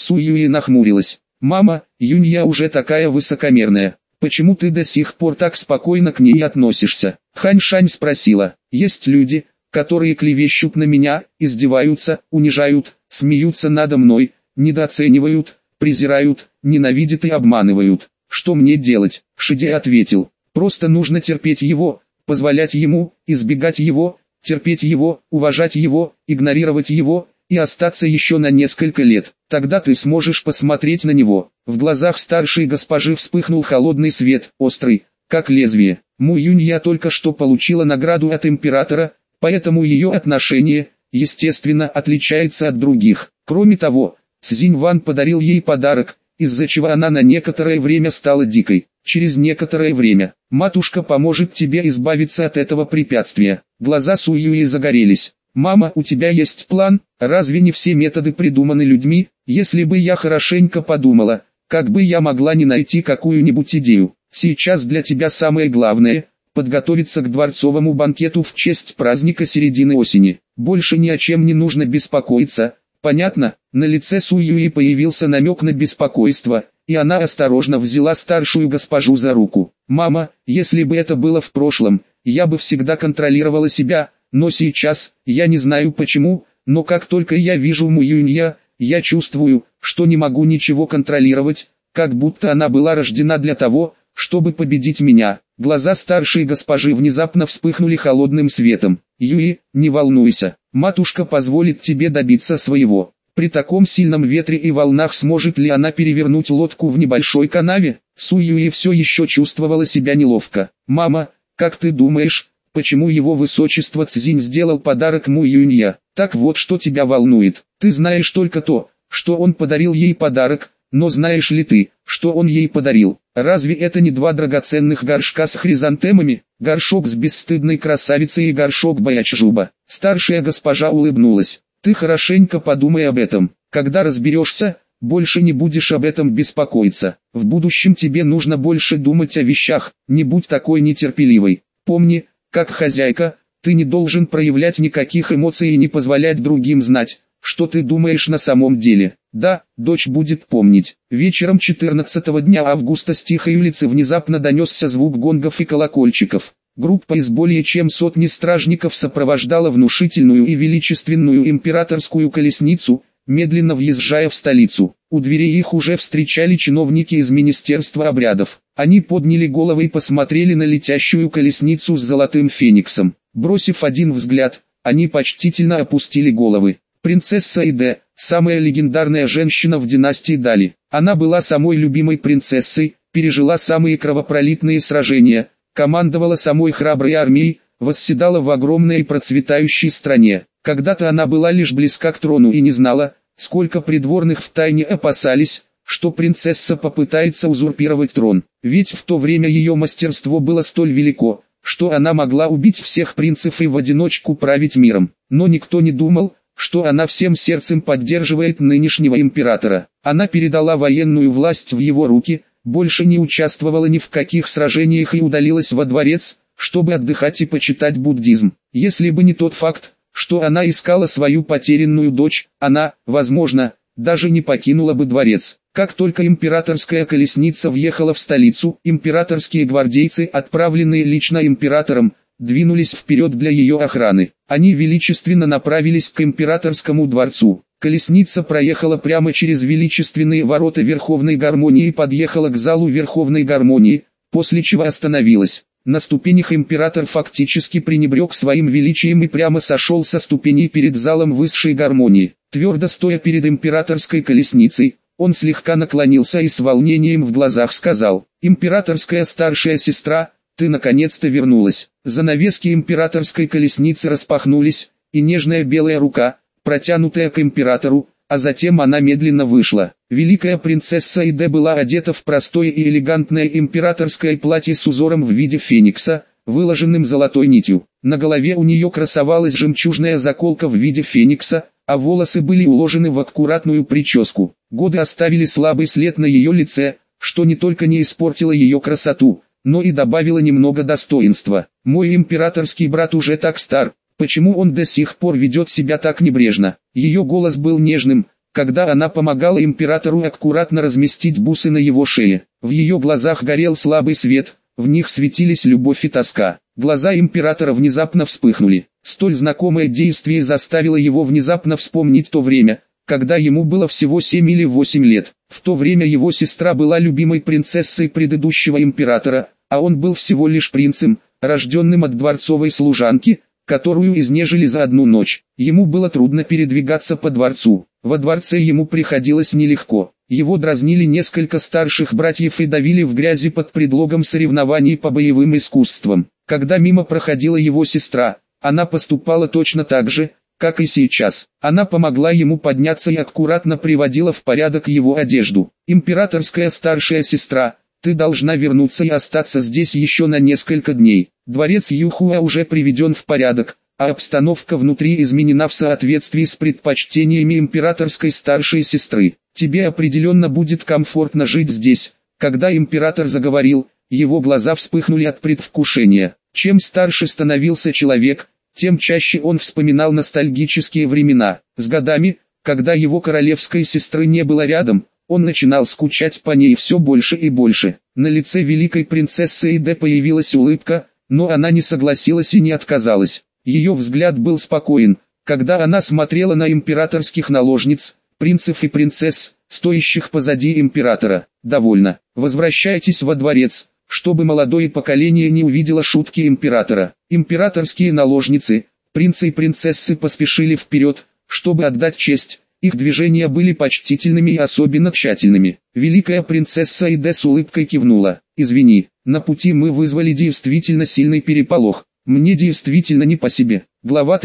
Суюи нахмурилась. «Мама, Юнья уже такая высокомерная. Почему ты до сих пор так спокойно к ней относишься?» Ханьшань спросила. «Есть люди, которые клевещут на меня, издеваются, унижают, смеются надо мной, недооценивают, презирают, ненавидят и обманывают. Что мне делать?» Шиде ответил. «Просто нужно терпеть его, позволять ему, избегать его, терпеть его, уважать его, игнорировать его, и остаться еще на несколько лет. Тогда ты сможешь посмотреть на него». В глазах старшей госпожи вспыхнул холодный свет, острый, как лезвие. Му Юнья только что получила награду от императора, поэтому ее отношение, естественно, отличается от других. Кроме того, Цзинь Ван подарил ей подарок, из-за чего она на некоторое время стала дикой. Через некоторое время, матушка поможет тебе избавиться от этого препятствия. Глаза Суюи загорелись. «Мама, у тебя есть план? Разве не все методы придуманы людьми? Если бы я хорошенько подумала, как бы я могла не найти какую-нибудь идею. Сейчас для тебя самое главное – подготовиться к дворцовому банкету в честь праздника середины осени. Больше ни о чем не нужно беспокоиться, понятно?» На лице Суюи появился намек на беспокойство, и она осторожно взяла старшую госпожу за руку. «Мама, если бы это было в прошлом, я бы всегда контролировала себя, но сейчас, я не знаю почему, но как только я вижу Му Юнья, я чувствую, что не могу ничего контролировать, как будто она была рождена для того, чтобы победить меня». Глаза старшей госпожи внезапно вспыхнули холодным светом. «Юи, не волнуйся, матушка позволит тебе добиться своего». При таком сильном ветре и волнах сможет ли она перевернуть лодку в небольшой канаве? Суюи все еще чувствовала себя неловко. «Мама, как ты думаешь, почему его высочество Цзинь сделал подарок Му Юнья? Так вот, что тебя волнует. Ты знаешь только то, что он подарил ей подарок, но знаешь ли ты, что он ей подарил? Разве это не два драгоценных горшка с хризантемами? Горшок с бесстыдной красавицей и горшок Баячжуба». Старшая госпожа улыбнулась. «Ты хорошенько подумай об этом. Когда разберешься, больше не будешь об этом беспокоиться. В будущем тебе нужно больше думать о вещах, не будь такой нетерпеливой. Помни, как хозяйка, ты не должен проявлять никаких эмоций и не позволять другим знать, что ты думаешь на самом деле». «Да, дочь будет помнить». Вечером 14-го дня августа с тихой улицы внезапно донесся звук гонгов и колокольчиков. Группа из более чем сотни стражников сопровождала внушительную и величественную императорскую колесницу, медленно въезжая в столицу. У дверей их уже встречали чиновники из Министерства обрядов. Они подняли головы и посмотрели на летящую колесницу с золотым фениксом. Бросив один взгляд, они почтительно опустили головы. Принцесса Иде, самая легендарная женщина в династии Дали. Она была самой любимой принцессой, пережила самые кровопролитные сражения, командовала самой храброй армией, восседала в огромной и процветающей стране. Когда-то она была лишь близка к трону и не знала, сколько придворных втайне опасались, что принцесса попытается узурпировать трон. Ведь в то время ее мастерство было столь велико, что она могла убить всех принцев и в одиночку править миром. Но никто не думал, что она всем сердцем поддерживает нынешнего императора. Она передала военную власть в его руки, больше не участвовала ни в каких сражениях и удалилась во дворец, чтобы отдыхать и почитать буддизм. Если бы не тот факт, что она искала свою потерянную дочь, она, возможно, даже не покинула бы дворец. Как только императорская колесница въехала в столицу, императорские гвардейцы, отправленные лично императором, двинулись вперед для ее охраны. Они величественно направились к императорскому дворцу. Колесница проехала прямо через величественные ворота Верховной Гармонии и подъехала к залу Верховной Гармонии, после чего остановилась. На ступенях император фактически пренебрег своим величием и прямо сошел со ступеней перед залом Высшей Гармонии. Твердо стоя перед императорской колесницей, он слегка наклонился и с волнением в глазах сказал: «Императорская старшая сестра, ты наконец-то вернулась». Занавески императорской колесницы распахнулись, и нежная белая рука, протянутая к императору, а затем она медленно вышла. Великая принцесса Иде была одета в простое и элегантное императорское платье с узором в виде феникса, выложенным золотой нитью. На голове у нее красовалась жемчужная заколка в виде феникса, а волосы были уложены в аккуратную прическу. Годы оставили слабый след на ее лице, что не только не испортило ее красоту, но и добавило немного достоинства. «Мой императорский брат уже так стар, почему он до сих пор ведет себя так небрежно?» Ее голос был нежным, когда она помогала императору аккуратно разместить бусы на его шее. В ее глазах горел слабый свет, в них светились любовь и тоска. Глаза императора внезапно вспыхнули. Столь знакомое действие заставило его внезапно вспомнить то время, когда ему было всего 7 или 8 лет. В то время его сестра была любимой принцессой предыдущего императора, а он был всего лишь принцем, рожденным от дворцовой служанки, которую изнежили за одну ночь. Ему было трудно передвигаться по дворцу. Во дворце ему приходилось нелегко. Его дразнили несколько старших братьев и давили в грязи под предлогом соревнований по боевым искусствам. Когда мимо проходила его сестра, она поступала точно так же, как и сейчас. Она помогла ему подняться и аккуратно приводила в порядок его одежду. Императорская старшая сестра, ты должна вернуться и остаться здесь еще на несколько дней. Дворец Юхуа уже приведен в порядок, а обстановка внутри изменена в соответствии с предпочтениями императорской старшей сестры. Тебе определенно будет комфортно жить здесь. Когда император заговорил, его глаза вспыхнули от предвкушения. Чем старше становился человек, тем чаще он вспоминал ностальгические времена. С годами, когда его королевской сестры не было рядом, он начинал скучать по ней все больше и больше. На лице великой принцессы Иде появилась улыбка, но она не согласилась и не отказалась. Ее взгляд был спокоен, когда она смотрела на императорских наложниц, принцев и принцесс, стоящих позади императора. Довольно. Возвращайтесь во дворец, чтобы молодое поколение не увидело шутки императора. Императорские наложницы, принцы и принцессы поспешили вперед, чтобы отдать честь. Их движения были почтительными и особенно тщательными. Великая принцесса Иде с улыбкой кивнула. «Извини, на пути мы вызвали действительно сильный переполох. Мне действительно не по себе». Глава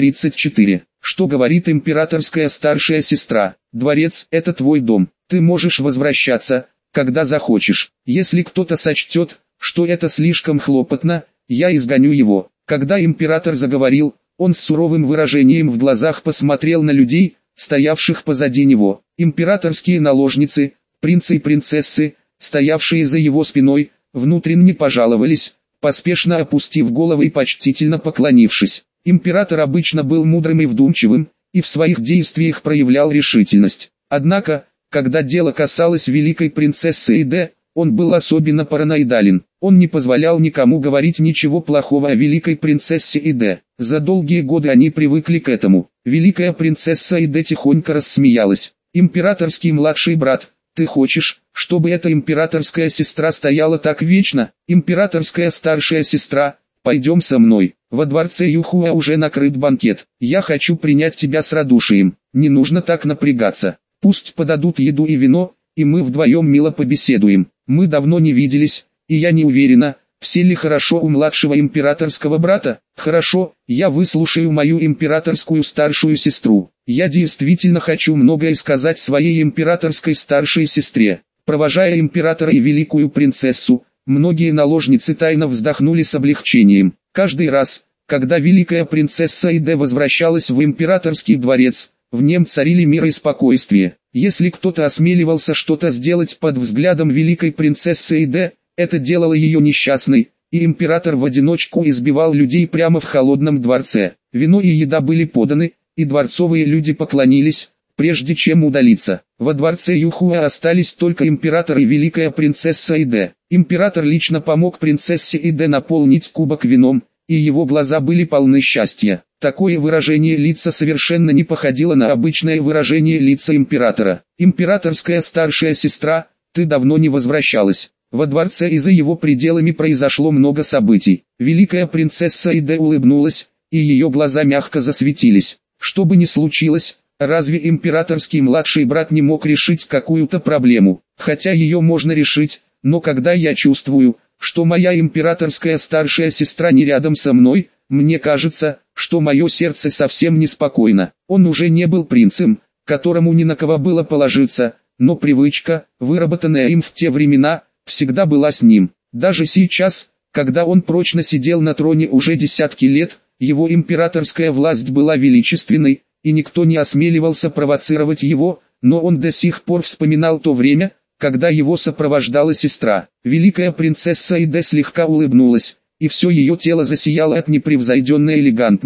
334. Что говорит императорская старшая сестра? Дворец – это твой дом. Ты можешь возвращаться, когда захочешь. Если кто-то сочтет, что это слишком хлопотно, я изгоню его. Когда император заговорил, он с суровым выражением в глазах посмотрел на людей, стоявших позади него. Императорские наложницы, принцы и принцессы, стоявшие за его спиной, внутренне пожаловались, поспешно опустив головы и почтительно поклонившись. Император обычно был мудрым и вдумчивым, и в своих действиях проявлял решительность. Однако, когда дело касалось великой принцессы Иде, он был особенно параноидален. Он не позволял никому говорить ничего плохого о великой принцессе Иде. За долгие годы они привыкли к этому. Великая принцесса Иде тихонько рассмеялась. «Императорский младший брат, ты хочешь, чтобы эта императорская сестра стояла так вечно? Императорская старшая сестра, пойдем со мной. Во дворце Юхуа уже накрыт банкет. Я хочу принять тебя с радушием. Не нужно так напрягаться. Пусть подадут еду и вино, и мы вдвоем мило побеседуем. Мы давно не виделись, и я не уверена, все ли хорошо у младшего императорского брата. Хорошо, я выслушаю мою императорскую старшую сестру. Я действительно хочу многое сказать своей императорской старшей сестре». Провожая императора и великую принцессу, многие наложницы тайно вздохнули с облегчением. Каждый раз, когда великая принцесса Иде возвращалась в императорский дворец, в нем царили мир и спокойствие. Если кто-то осмеливался что-то сделать под взглядом великой принцессы Иде, это делало ее несчастной, и император в одиночку избивал людей прямо в холодном дворце. Вино и еда были поданы, и дворцовые люди поклонились, прежде чем удалиться. Во дворце Юхуа остались только император и великая принцесса Иде. Император лично помог принцессе Иде наполнить кубок вином, и его глаза были полны счастья. Такое выражение лица совершенно не походило на обычное выражение лица императора. «Императорская старшая сестра, ты давно не возвращалась». Во дворце и за его пределами произошло много событий. Великая принцесса Иде улыбнулась, и ее глаза мягко засветились. Что бы ни случилось, разве императорский младший брат не мог решить какую-то проблему? Хотя ее можно решить, но когда я чувствую, что моя императорская старшая сестра не рядом со мной, мне кажется, что мое сердце совсем неспокойно. Он уже не был принцем, которому ни на кого было положиться, но привычка, выработанная им в те времена, всегда была с ним. Даже сейчас, когда он прочно сидел на троне уже десятки лет, его императорская власть была величественной, и никто не осмеливался провоцировать его, но он до сих пор вспоминал то время, когда его сопровождала сестра. Великая принцесса Иде слегка улыбнулась, и все ее тело засияло от непревзойденной элегантности.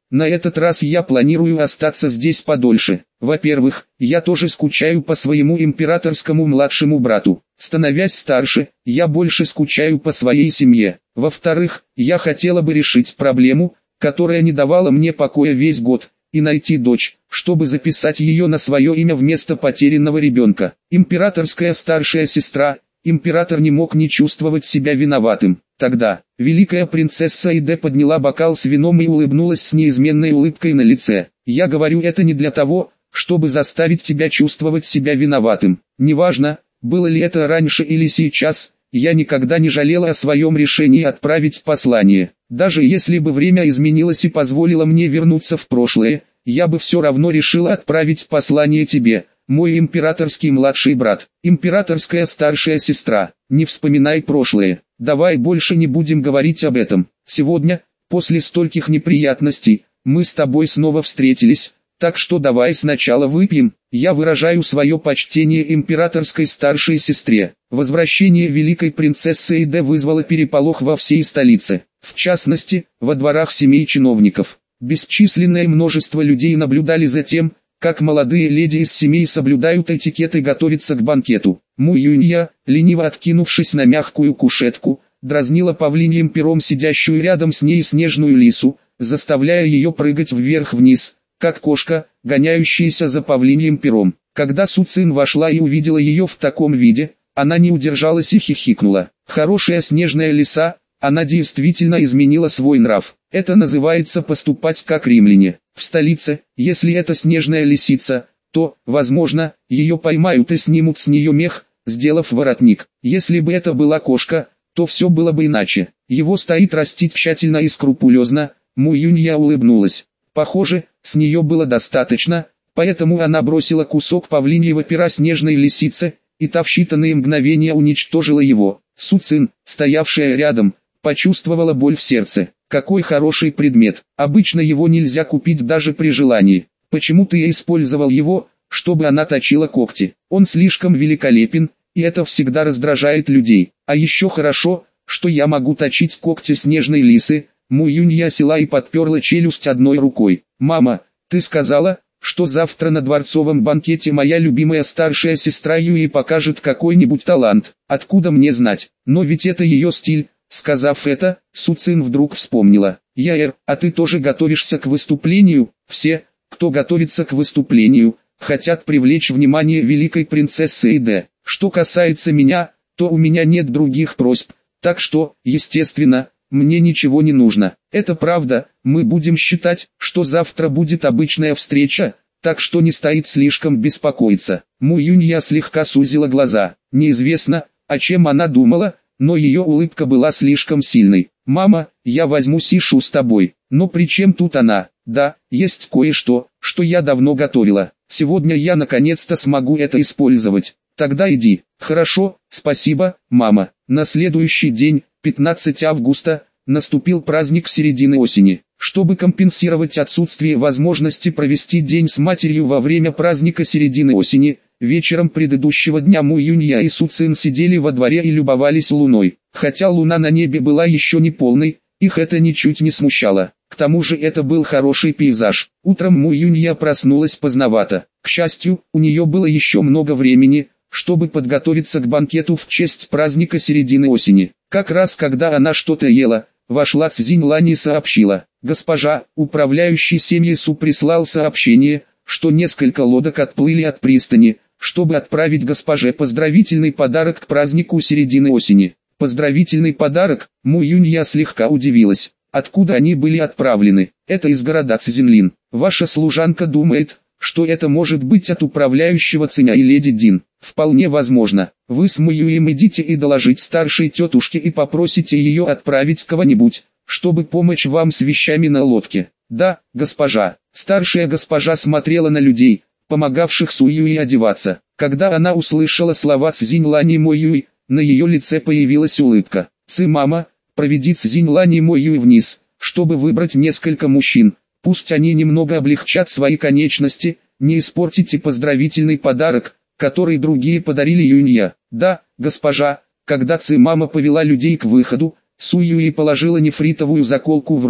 На этот раз я планирую остаться здесь подольше. Во-первых, я тоже скучаю по своему императорскому младшему брату. Становясь старше, я больше скучаю по своей семье. Во-вторых, я хотела бы решить проблему, которая не давала мне покоя весь год, и найти дочь, чтобы записать ее на свое имя вместо потерянного ребенка. Императорская старшая сестра, император не мог не чувствовать себя виноватым. Тогда, великая принцесса Иде подняла бокал с вином и улыбнулась с неизменной улыбкой на лице. «Я говорю это не для того, чтобы заставить тебя чувствовать себя виноватым. Неважно, было ли это раньше или сейчас, я никогда не жалела о своем решении отправить послание. Даже если бы время изменилось и позволило мне вернуться в прошлое, я бы все равно решила отправить послание тебе, мой императорский младший брат, императорская старшая сестра. Не вспоминай прошлое. Давай больше не будем говорить об этом. Сегодня, после стольких неприятностей, мы с тобой снова встретились, так что давай сначала выпьем. Я выражаю свое почтение императорской старшей сестре». Возвращение великой принцессы Иде вызвало переполох во всей столице, в частности, во дворах семей чиновников. Бесчисленное множество людей наблюдали за тем, как молодые леди из семей соблюдают этикет и готовятся к банкету. Му Юнья, лениво откинувшись на мягкую кушетку, дразнила павлиньим пером сидящую рядом с ней снежную лису, заставляя ее прыгать вверх-вниз, как кошка, гоняющаяся за павлиньим пером. Когда Су Цин вошла и увидела ее в таком виде, она не удержалась и хихикнула. Хорошая снежная лиса, она действительно изменила свой нрав. Это называется поступать как римляне. В столице, если это снежная лисица, то, возможно, ее поймают и снимут с нее мех, сделав воротник. Если бы это была кошка, то все было бы иначе. Его стоит растить тщательно и скрупулезно. Му Юнья улыбнулась. Похоже, с нее было достаточно, поэтому она бросила кусок павлиньего пера снежной лисице, и та в считанные мгновения уничтожила его. Су Цин, стоявшая рядом, почувствовала боль в сердце. Какой хороший предмет. Обычно его нельзя купить даже при желании. Почему ты использовал его, чтобы она точила когти? Он слишком великолепен, и это всегда раздражает людей. А еще хорошо, что я могу точить когти снежной лисы. Му Юнья села и подперла челюсть одной рукой. «Мама, ты сказала, что завтра на дворцовом банкете моя любимая старшая сестра Юи покажет какой-нибудь талант. Откуда мне знать? Но ведь это ее стиль». Сказав это, Су Цин вдруг вспомнила. «Яэр, а ты тоже готовишься к выступлению?» Все, кто готовится к выступлению, хотят привлечь внимание великой принцессы Иде. Что касается меня, то у меня нет других просьб, так что, естественно, мне ничего не нужно. Это правда, мы будем считать, что завтра будет обычная встреча, так что не стоит слишком беспокоиться». Му Юнья слегка сузила глаза. Неизвестно, о чем она думала, но ее улыбка была слишком сильной. «Мама, я возьму Сишу с тобой». «Но при чем тут она?» «Да, есть кое-что, что я давно готовила. Сегодня я наконец-то смогу это использовать». «Тогда иди». «Хорошо, спасибо, мама». На следующий день, 15 августа, наступил праздник середины осени. Чтобы компенсировать отсутствие возможности провести день с матерью во время праздника середины осени, вечером предыдущего дня Му Юнья и Су Цин сидели во дворе и любовались луной. Хотя луна на небе была еще не полной, их это ничуть не смущало. К тому же это был хороший пейзаж. Утром Му Юнья проснулась поздновато. К счастью, у нее было еще много времени, чтобы подготовиться к банкету в честь праздника середины осени. Как раз когда она что-то ела, вошла Цзинь Лань и сообщила: «Госпожа, управляющий семьей Су прислал сообщение, что несколько лодок отплыли от пристани, чтобы отправить госпоже поздравительный подарок к празднику середины осени». «Поздравительный подарок?» Му Юнья слегка удивилась. «Откуда они были отправлены?» «Это из города Цзинлин. Ваша служанка думает, что это может быть от управляющего Циня и леди Дин». «Вполне возможно. Вы с Му Юем идите и доложить старшей тетушке и попросите ее отправить кого-нибудь, чтобы помочь вам с вещами на лодке». «Да, госпожа». Старшая госпожа смотрела на людей, помогавших Су Юи одеваться. Когда она услышала слова Цзинь Лань и Мо Юй, на ее лице появилась улыбка. «Мама, проведи Цзинь Лань и Мо Юй вниз, чтобы выбрать несколько мужчин. Пусть они немного облегчат свои конечности, не испортите поздравительный подарок, который другие подарили Юнья». «Да, госпожа». Когда мама повела людей к выходу, Су Юи положила нефритовую заколку в руку.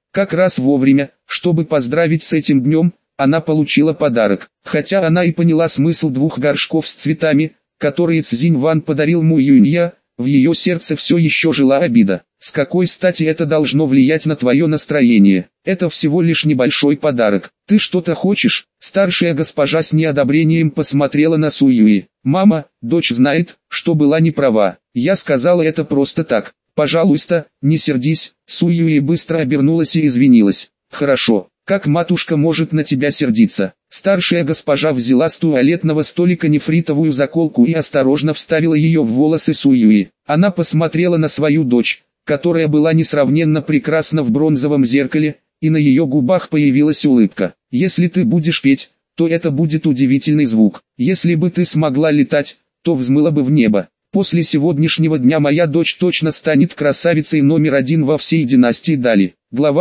Как раз вовремя, чтобы поздравить с этим днем, она получила подарок. Хотя она и поняла смысл 2 горшков с цветами, которые Цзинь Ван подарил Му Юнья, в ее сердце все еще жила обида. С какой стати это должно влиять на твое настроение? Это всего лишь небольшой подарок. Ты что-то хочешь? Старшая госпожа с неодобрением посмотрела на Су Юи. Мама, дочь знает, что была не права. Я сказала это просто так. Пожалуйста, не сердись. Су Юи быстро обернулась и извинилась. Хорошо. Как матушка может на тебя сердиться? Старшая госпожа взяла с туалетного столика нефритовую заколку и осторожно вставила ее в волосы Су Юи. Она посмотрела на свою дочь, которая была несравненно прекрасна в бронзовом зеркале, и на ее губах появилась улыбка. Если ты будешь петь, то это будет удивительный звук. Если бы ты смогла летать, то взмыла бы в небо. После сегодняшнего дня моя дочь точно станет красавицей номер 1 во всей династии Дали. Глава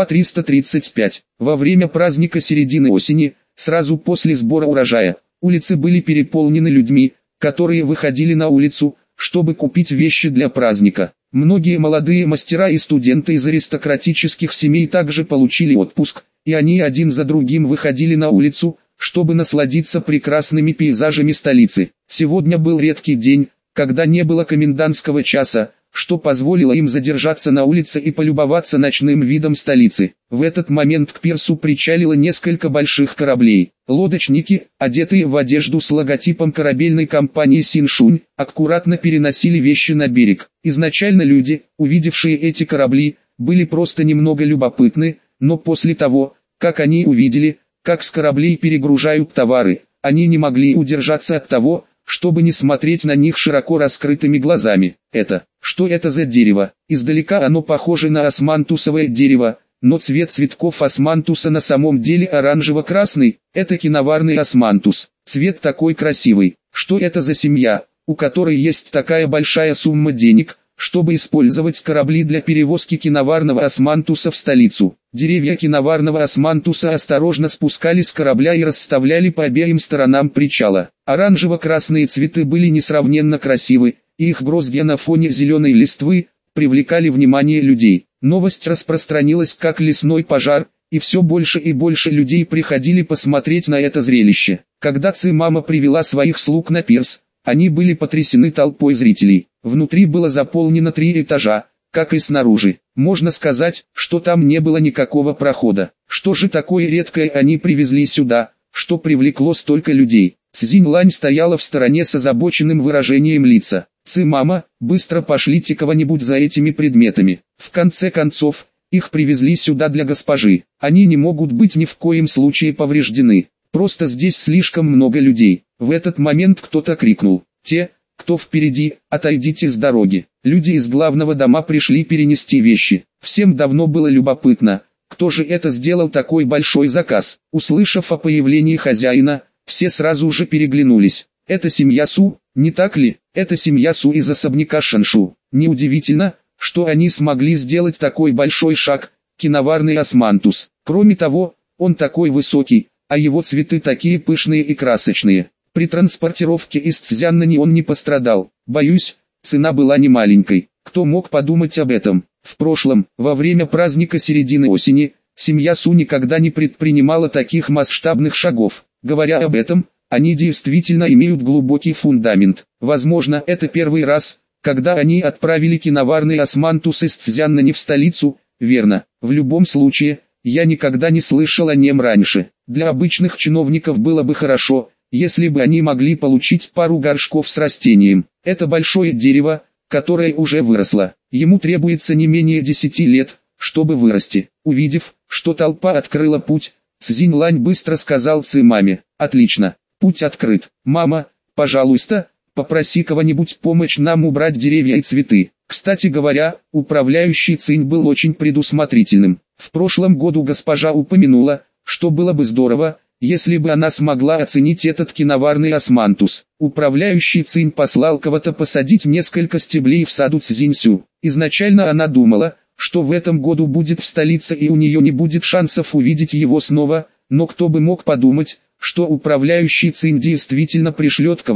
335. Во время праздника середины осени, сразу после сбора урожая, улицы были переполнены людьми, которые выходили на улицу, чтобы купить вещи для праздника. Многие молодые мастера и студенты из аристократических семей также получили отпуск, и они один за другим выходили на улицу, чтобы насладиться прекрасными пейзажами столицы. Сегодня был редкий день, когда не было комендантского часа, что позволило им задержаться на улице и полюбоваться ночным видом столицы. В этот момент к пирсу причалило несколько больших кораблей. Лодочники, одетые в одежду с логотипом корабельной компании Синшунь, аккуратно переносили вещи на берег. Изначально люди, увидевшие эти корабли, были просто немного любопытны, но после того, как они увидели, как с кораблей перегружают товары, они не могли удержаться от того, чтобы не смотреть на них широко раскрытыми глазами. Что это за дерево? Издалека оно похоже на османтусовое дерево, но цвет цветков османтуса на самом деле оранжево-красный. Это киноварный османтус. Цвет такой красивый. Что это за семья, у которой есть такая большая сумма денег, чтобы использовать корабли для перевозки киноварного османтуса в столицу? Деревья киноварного османтуса осторожно спускались с корабля и расставляли по обеим сторонам причала. Оранжево-красные цветы были несравненно красивы, и их гроздья на фоне зеленой листвы привлекали внимание людей. Новость распространилась как лесной пожар, и все больше и больше людей приходили посмотреть на это зрелище. Когда Ци-мама привела своих слуг на пирс, они были потрясены толпой зрителей. Внутри было заполнено 3 этажа, как и снаружи. Можно сказать, что там не было никакого прохода. Что же такое редкое они привезли сюда, что привлекло столько людей? Цзинь Лань стояла в стороне с озабоченным выражением лица. «Ци-мама, быстро пошлите кого-нибудь за этими предметами. В конце концов, их привезли сюда для госпожи. Они не могут быть ни в коем случае повреждены. Просто здесь слишком много людей». В этот момент кто-то крикнул: «Те, кто впереди, отойдите с дороги». Люди из главного дома пришли перенести вещи. Всем давно было любопытно, кто же это сделал такой большой заказ. Услышав о появлении хозяина, все сразу же переглянулись. Это семья Су, не так ли? Это семья Су из особняка Шаншу. Неудивительно, что они смогли сделать такой большой шаг. Киноварный османтус. Кроме того, он такой высокий, а его цветы такие пышные и красочные. При транспортировке из Цзяннани он не пострадал. Боюсь, цена была не маленькой. Кто мог подумать об этом? В прошлом, во время праздника середины осени, семья Су никогда не предпринимала таких масштабных шагов. Говоря об этом, они действительно имеют глубокий фундамент. Возможно, это первый раз, когда они отправили киноварный османтус из Цзяннани в столицу. Верно. В любом случае, я никогда не слышал о нем раньше. Для обычных чиновников было бы хорошо, если бы они могли получить пару горшков с растением. Это большое дерево, которое уже выросло. Ему требуется не менее 10 лет, чтобы вырасти. Увидев, что толпа открыла путь, Цзинь Лань быстро сказал Ци-маме: «Отлично, путь открыт. Мама, пожалуйста, попроси кого-нибудь помочь нам убрать деревья и цветы». Кстати говоря, управляющий Цинь был очень предусмотрительным. В прошлом году госпожа упомянула, что было бы здорово, если бы она смогла оценить этот киноварный османтус. Управляющий Цинь послал кого-то посадить несколько стеблей в саду Цзиньсю. Изначально она думала, что в этом году будет в столице и у нее не будет шансов увидеть его снова, но кто бы мог подумать, что управляющий Цинь действительно пришлет кого-то,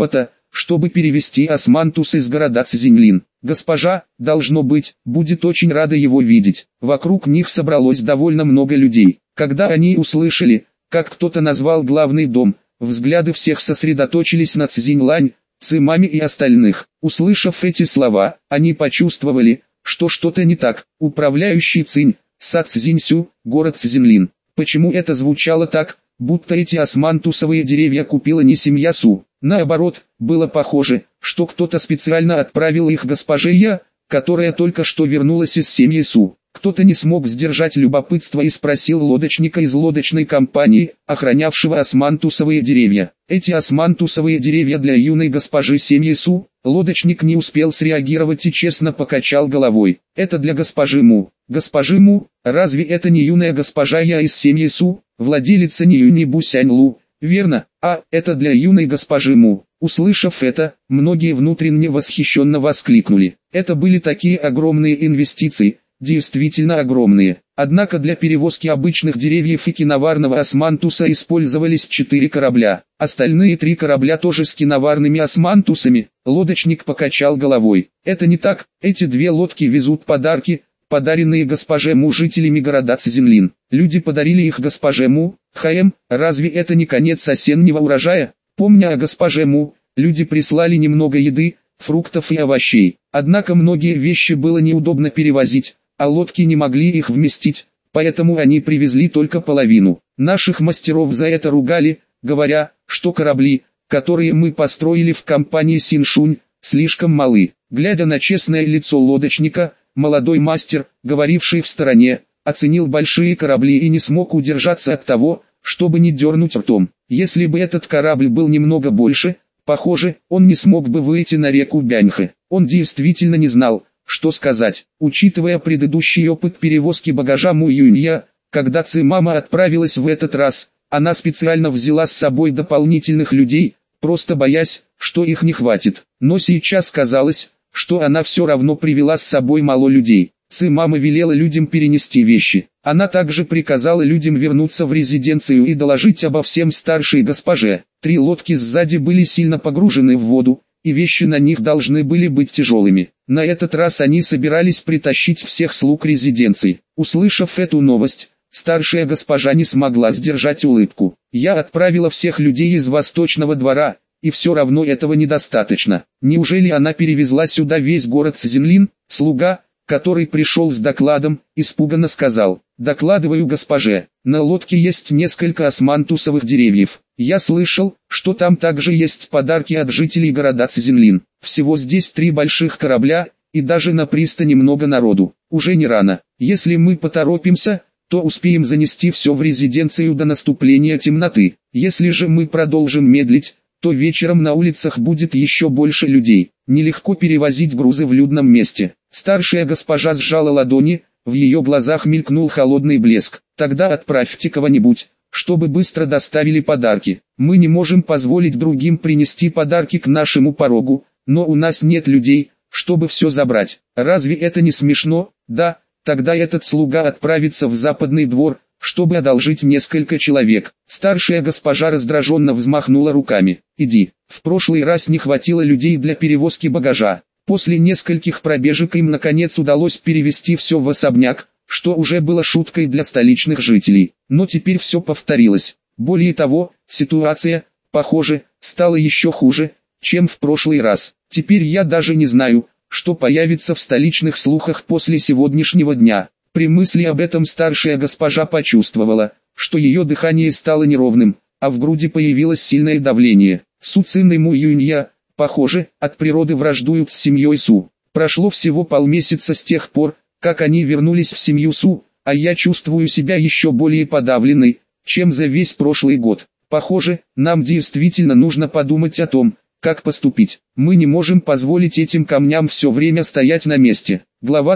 чтобы перевести османтус из города Цзиньлин. Госпожа, должно быть, будет очень рада его видеть. Вокруг них собралось довольно много людей. Когда они услышали, как кто-то назвал главный дом, взгляды всех сосредоточились на Цзиньлань, Цимаме и остальных. Услышав эти слова, они почувствовали, что что-то не так. Управляющий Цинь, Са Цзиньсю, город Цзиньлин. Почему это звучало так, будто эти османтусовые деревья купила не семья Су? Наоборот, было похоже, что кто-то специально отправил их госпоже Я, которая только что вернулась из семьи Су. Кто-то не смог сдержать любопытство и спросил лодочника из лодочной компании, охранявшего османтусовые деревья. Эти османтусовые деревья для юной госпожи семьи Су? Лодочник не успел среагировать и честно покачал головой. Это для госпожи Му. Госпожи Му, разве это не юная госпожа Я из семьи Су, владелица Ньюни Бусянь-Лу? Верно, это для юной госпожи Му. Услышав это, многие внутренне восхищенно воскликнули. Это были такие огромные инвестиции, действительно огромные. Однако для перевозки обычных деревьев и киноварного османтуса использовались 4 корабля. Остальные 3 корабля тоже с киноварными османтусами. Лодочник покачал головой. Это не так, эти 2 лодки везут подарки, подаренные госпоже Му жителями города Цзиньлин. Люди подарили их госпоже Му. Разве это не конец осеннего урожая? Помня о госпоже Му, люди прислали немного еды, фруктов и овощей. Однако многие вещи было неудобно перевозить, а лодки не могли их вместить, поэтому они привезли только половину. Наших мастеров за это ругали, говоря, что корабли, которые мы построили в компании Синшунь, слишком малы. Глядя на честное лицо лодочника, молодой мастер, говоривший в стороне, оценил большие корабли и не смог удержаться от того, чтобы не дернуть ртом. Если бы этот корабль был немного больше, похоже, он не смог бы выйти на реку Бяньхэ. Он действительно не знал, что сказать. Учитывая предыдущий опыт перевозки багажа Му Юнья, когда Цимама отправилась в этот раз, она специально взяла с собой дополнительных людей, просто боясь, что их не хватит. Но сейчас казалось, что она все равно привела с собой мало людей. Цимама велела людям перенести вещи. Она также приказала людям вернуться в резиденцию и доложить обо всем старшей госпоже. 3 лодки сзади были сильно погружены в воду, и вещи на них должны были быть тяжелыми. На этот раз они собирались притащить всех слуг резиденции. Услышав эту новость, старшая госпожа не смогла сдержать улыбку. Я отправила всех людей из Восточного двора, и все равно этого недостаточно. Неужели она перевезла сюда весь город Цзиньлин? Слуга, который пришел с докладом, испуганно сказал: «Докладываю госпоже, на лодке есть несколько османтусовых деревьев. Я слышал, что там также есть подарки от жителей города Цзиньлин. Всего здесь 3 больших корабля, и даже на пристани много народу. Уже не рано. Если мы поторопимся, то успеем занести все в резиденцию до наступления темноты. Если же мы продолжим медлить, то вечером на улицах будет еще больше людей. Нелегко перевозить грузы в людном месте». Старшая госпожа сжала ладони, в ее глазах мелькнул холодный блеск. «Тогда отправьте кого-нибудь, чтобы быстро доставили подарки. Мы не можем позволить другим принести подарки к нашему порогу, но у нас нет людей, чтобы все забрать. Разве это не смешно? Да, тогда этот слуга отправится в западный двор, чтобы одолжить несколько человек». Старшая госпожа раздраженно взмахнула руками. «Иди, в прошлый раз не хватило людей для перевозки багажа». После нескольких пробежек им наконец удалось перевести все в особняк, что уже было шуткой для столичных жителей. Но теперь все повторилось. Более того, ситуация, похоже, стала еще хуже, чем в прошлый раз. Теперь я даже не знаю, что появится в столичных слухах после сегодняшнего дня. При мысли об этом старшая госпожа почувствовала, что ее дыхание стало неровным, а в груди появилось сильное давление. Су Цин и Му Юнья, похоже, от природы враждуют с семьей Су. Прошло всего полмесяца с тех пор, как они вернулись в семью Су, а я чувствую себя еще более подавленной, чем за весь прошлый год. Похоже, нам действительно нужно подумать о том, как поступить. Мы не можем позволить этим камням все время стоять на месте. Глава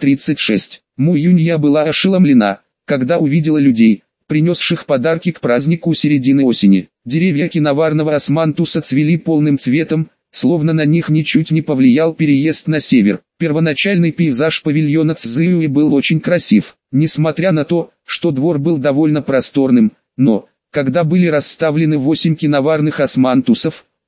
336. Му Юнья была ошеломлена, когда увидела людей, принесших подарки к празднику середины осени. Деревья киноварного османтуса цвели полным цветом, словно на них ничуть не повлиял переезд на север. Первоначальный пейзаж павильона Цзюи был очень красив, несмотря на то, что двор был довольно просторным, но, когда были расставлены 8 киноварных османтусов,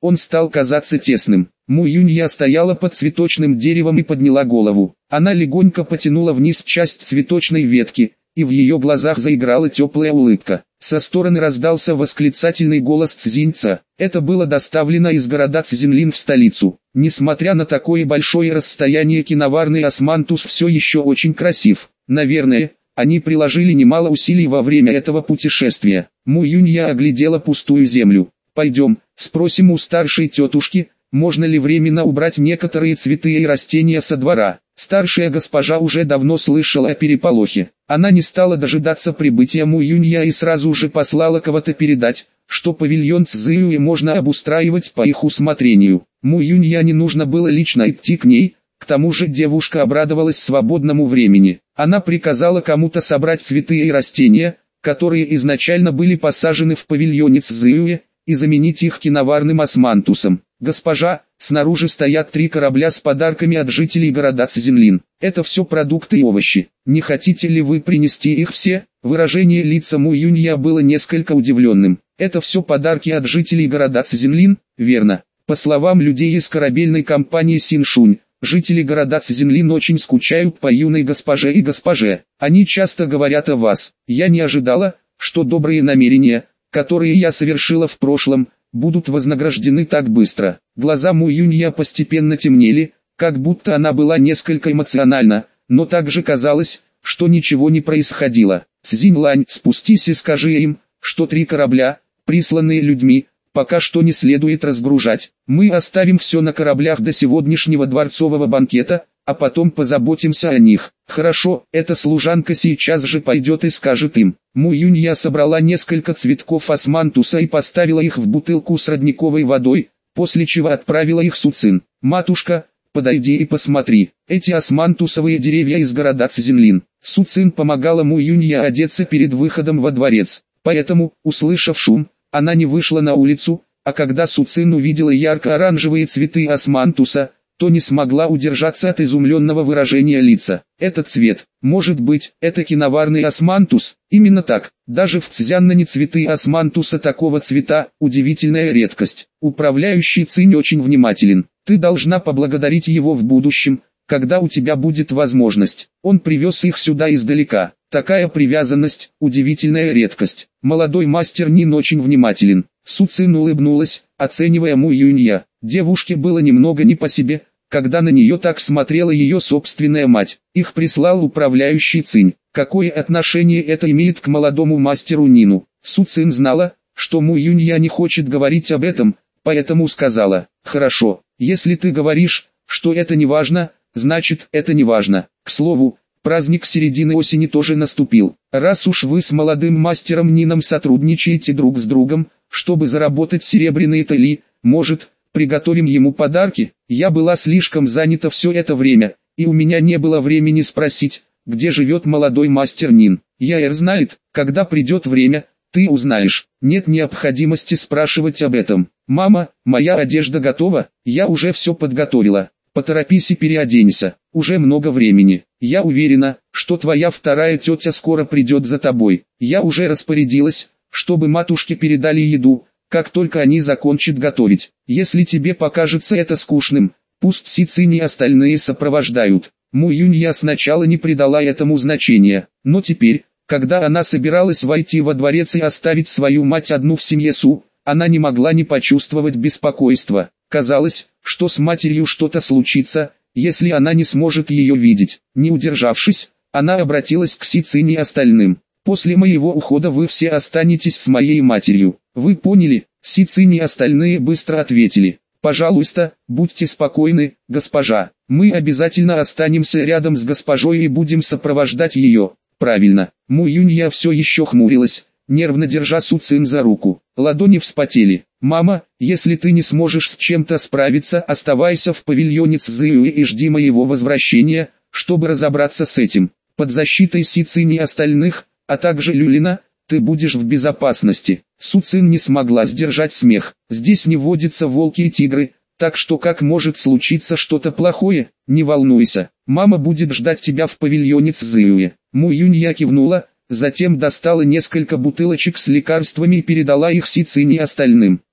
он стал казаться тесным. Му Юнья стояла под цветочным деревом и подняла голову. Она легонько потянула вниз часть цветочной ветки, и в ее глазах заиграла теплая улыбка. Со стороны раздался восклицательный голос Цзиньца. Это было доставлено из города Цзинлин в столицу. Несмотря на такое большое расстояние, киноварный османтус все еще очень красив. Наверное, они приложили немало усилий во время этого путешествия. Му Юнья оглядела пустую землю. «Пойдем, спросим у старшей тетушки, можно ли временно убрать некоторые цветы и растения со двора». Старшая госпожа уже давно слышала о переполохе. Она не стала дожидаться прибытия Му Юнья и сразу же послала кого-то передать, что павильон Цзюи можно обустраивать по их усмотрению. Му Юнья не нужно было лично идти к ней, к тому же девушка обрадовалась свободному времени. Она приказала кому-то собрать цветы и растения, которые изначально были посажены в павильоне Цзюи, и заменить их киноварным османтусом. «Госпожа, снаружи стоят 3 корабля с подарками от жителей города Цзинлин. Это все продукты и овощи. Не хотите ли вы принести их все?» Выражение лица Му Юнья было несколько удивленным. «Это все подарки от жителей города Цзинлин, верно?» По словам людей из корабельной компании Синшунь, жители города Цзинлин очень скучают по юной госпоже и госпоже. Они часто говорят о вас. Я не ожидала, что добрые намерения, которые я совершила в прошлом, будут вознаграждены так быстро. Глаза Му Юнья постепенно темнели, как будто она была несколько эмоциональна, но также казалось, что ничего не происходило. «Цзиньлань, спустись и скажи им, что 3 корабля, присланные людьми, пока что не следует разгружать. Мы оставим все на кораблях до сегодняшнего дворцового банкета, а потом позаботимся о них». «Хорошо, эта служанка сейчас же пойдет и скажет им». Му Юнья собрала несколько цветков османтуса и поставила их в бутылку с родниковой водой, после чего отправила их Су Цин. «Матушка, подойди и посмотри, эти османтусовые деревья из города Цзинлин». Су Цин помогала Му Юнья одеться перед выходом во дворец, поэтому, услышав шум, она не вышла на улицу, а когда Су Цин увидела ярко-оранжевые цветы османтуса, то не смогла удержаться от изумленного выражения лица. «Этот цвет, может быть, это киноварный османтус?» Именно так, даже в Цзяннане цветы османтуса такого цвета – удивительная редкость. Управляющий Цинь очень внимателен. Ты должна поблагодарить его в будущем, когда у тебя будет возможность. Он привез их сюда издалека. Такая привязанность – удивительная редкость. Молодой мастер Нин очень внимателен. Су Цин улыбнулась, оценивая Му Юнья. Девушке было немного не по себе, когда на нее так смотрела ее собственная мать. Их прислал управляющий Цинь. Какое отношение это имеет к молодому мастеру Нину? Су Цин знала, что Му Юнья не хочет говорить об этом, поэтому сказала: «Хорошо, если ты говоришь, что это не важно, значит это не важно. К слову, праздник середины осени тоже наступил. Раз уж вы с молодым мастером Нином сотрудничаете друг с другом, чтобы заработать серебряные тали, может, приготовим ему подарки?» Я была слишком занята все это время, и у меня не было времени спросить, где живет молодой мастер Нин. Яэр знает, когда придет время, ты узнаешь. Нет необходимости спрашивать об этом. «Мама, моя одежда готова, я уже все подготовила. Поторопись и переоденься, уже много времени. Я уверена, что твоя вторая тетя скоро придет за тобой. Я уже распорядилась, чтобы матушке передали еду, как только они закончат готовить. Если тебе покажется это скучным, пусть Си Цинь и остальные сопровождают». Му Юнья сначала не придала этому значения, но теперь, когда она собиралась войти во дворец и оставить свою мать одну в семье Су, она не могла не почувствовать беспокойства. Казалось, что с матерью что-то случится, если она не сможет ее видеть. Не удержавшись, она обратилась к Си Цинь и остальным. «После моего ухода вы все останетесь с моей матерью. Вы поняли?» Си Цинь и остальные быстро ответили: «Пожалуйста, будьте спокойны, госпожа. Мы обязательно останемся рядом с госпожой и будем сопровождать ее». «Правильно». Му Юнья все еще хмурилась, нервно держа Су Цин за руку. Ладони вспотели. «Мама, если ты не сможешь с чем-то справиться, оставайся в павильоне Цзюи и жди моего возвращения, чтобы разобраться с этим. Под защитой Си Цинь и остальных, а также Люлина, ты будешь в безопасности». Су Цин не смогла сдержать смех. «Здесь не водятся волки и тигры, так что как может случиться что-то плохое? Не волнуйся, мама будет ждать тебя в павильоне Цзюи». Му Юнья кивнула, затем достала несколько бутылочек с лекарствами и передала их Си Цинь и остальным.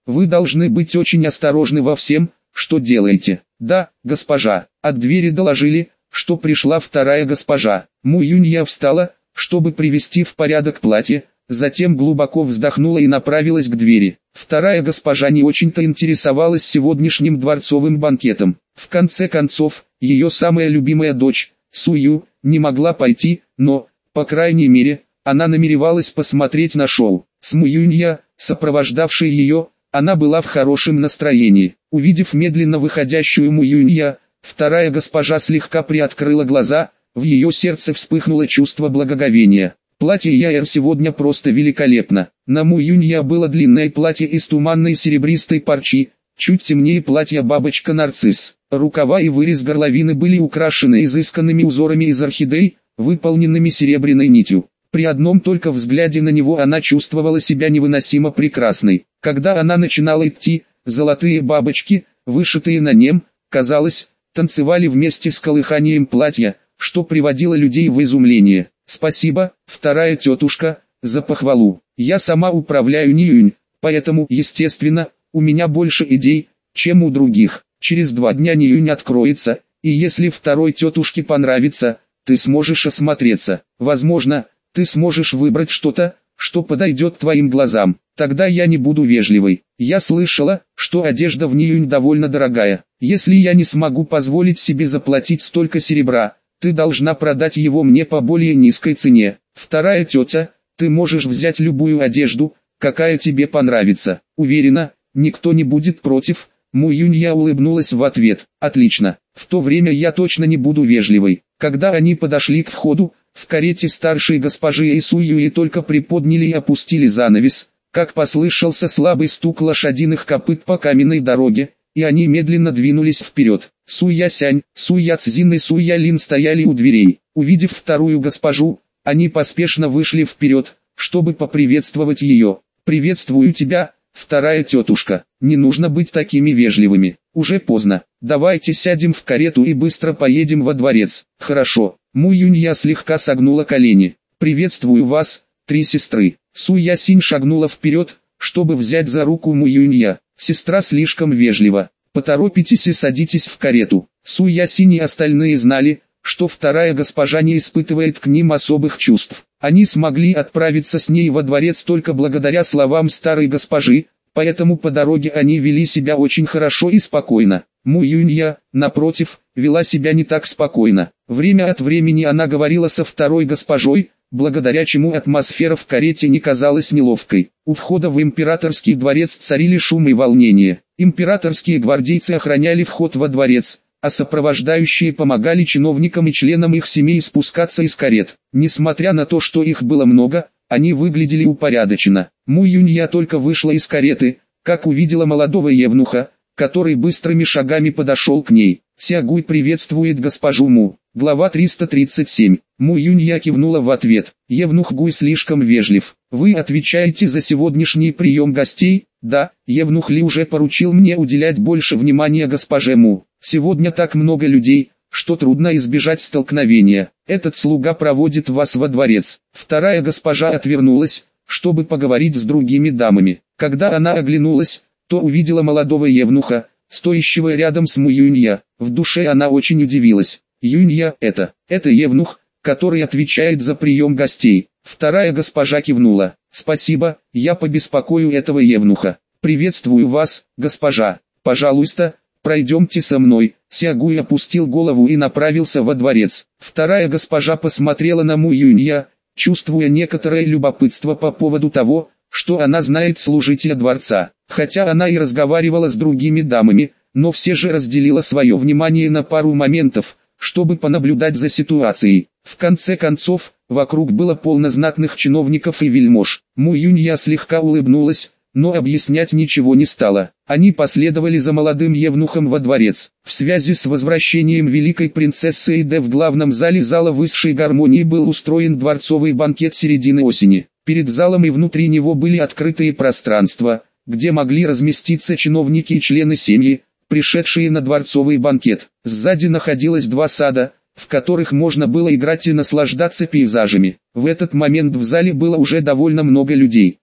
вы должны быть очень осторожны во всем, что делаете. Да, госпожа. От двери доложили, что пришла вторая госпожа. Му Юнья встала, чтобы привести в порядок платье, затем глубоко вздохнула и направилась к двери. Вторая госпожа не очень-то интересовалась сегодняшним дворцовым банкетом. В конце концов, ее самая любимая дочь, Сую, не могла пойти, но, по крайней мере, она намеревалась посмотреть на шоу. С Му Юнья, сопровождавшей ее, она была в хорошем настроении. Увидев медленно выходящую Му Юнья, вторая госпожа слегка приоткрыла глаза, в ее сердце вспыхнуло чувство благоговения. Платье Яэр сегодня просто великолепно. На Му Юнья было длинное платье из туманной серебристой парчи, чуть темнее платья бабочка-нарцисс. Рукава и вырез горловины были украшены изысканными узорами из орхидей, выполненными серебряной нитью. При одном только взгляде на него она чувствовала себя невыносимо прекрасной. Когда она начинала идти, золотые бабочки, вышитые на нем, казалось, танцевали вместе с колыханием платья, что приводило людей в изумление. «Спасибо, вторая тетушка, за похвалу. Я сама управляю Ниюнь, поэтому, естественно, у меня больше идей, чем у других. Через 2 дня Ниюнь откроется, и если второй тетушке понравится, ты сможешь осмотреться. Возможно, ты сможешь выбрать что-то, что подойдет твоим глазам. Тогда я не буду вежливой. Я слышала, что одежда в Ниюнь довольно дорогая. Если я не смогу позволить себе заплатить столько серебра, ты должна продать его мне по более низкой цене. Вторая тетя, ты можешь взять любую одежду, какая тебе понравится. Уверена, никто не будет против». Му Юнья улыбнулась в ответ. «Отлично. В то время я точно не буду вежливой». Когда они подошли к входу, в карете старшей госпожи Исуюи только приподняли и опустили занавес, как послышался слабый стук лошадиных копыт по каменной дороге, и они медленно двинулись вперед. Суя Сянь, Суя Цзин и Суя Лин стояли у дверей. Увидев вторую госпожу, они поспешно вышли вперед, чтобы поприветствовать ее. «Приветствую тебя, вторая тетушка. Не нужно быть такими вежливыми. Уже поздно. Давайте сядем в карету и быстро поедем во дворец». «Хорошо». Му Юнья слегка согнула колени. «Приветствую вас, 3 сестры». Суя Синь шагнула вперед, чтобы взять за руку Му Юнья. «Сестра слишком вежлива. Поторопитесь и садитесь в карету». Суя Синь и остальные знали, что вторая госпожа не испытывает к ним особых чувств. Они смогли отправиться с ней во дворец только благодаря словам старой госпожи, поэтому по дороге они вели себя очень хорошо и спокойно. Му Юнья, напротив, вела себя не так спокойно. Время от времени она говорила со второй госпожой, благодаря чему атмосфера в карете не казалась неловкой. У входа в императорский дворец царили шум и волнение. Императорские гвардейцы охраняли вход во дворец, а сопровождающие помогали чиновникам и членам их семей спускаться из карет. Несмотря на то, что их было много, они выглядели упорядоченно. Му Юнья только вышла из кареты, как увидела молодого евнуха, который быстрыми шагами подошел к ней. «Сягуй приветствует госпожу Му». Глава 337. Му Юнья кивнула в ответ. «Евнух Гуй слишком вежлив. Вы отвечаете за сегодняшний прием гостей?» «Да, Евнух Ли уже поручил мне уделять больше внимания госпоже Му. Сегодня так много людей, что трудно избежать столкновения. Этот слуга проводит вас во дворец». Вторая госпожа отвернулась, чтобы поговорить с другими дамами. Когда она оглянулась, то увидела молодого евнуха, стоящего рядом с Му Юнья. В душе она очень удивилась. «Юнья, это евнух, который отвечает за прием гостей». Вторая госпожа кивнула. «Спасибо, я побеспокою этого евнуха. Приветствую вас, госпожа. Пожалуйста, пройдемте со мной». Сягуй опустил голову и направился во дворец. Вторая госпожа посмотрела на Му Юнья, чувствуя некоторое любопытство по поводу того, что она знает служителя дворца. Хотя она и разговаривала с другими дамами, но все же разделила свое внимание на пару моментов, чтобы понаблюдать за ситуацией. В конце концов, вокруг было полно знатных чиновников и вельмож. Му Юнья слегка улыбнулась, но объяснять ничего не стала. Они последовали за молодым евнухом во дворец. В связи с возвращением великой принцессы Эйде в главном зале зала высшей гармонии был устроен дворцовый банкет середины осени. Перед залом и внутри него были открытые пространства, где могли разместиться чиновники и члены семьи, пришедшие на дворцовый банкет. Сзади находилось 2 сада, в которых можно было играть и наслаждаться пейзажами. В этот момент в зале было уже довольно много людей.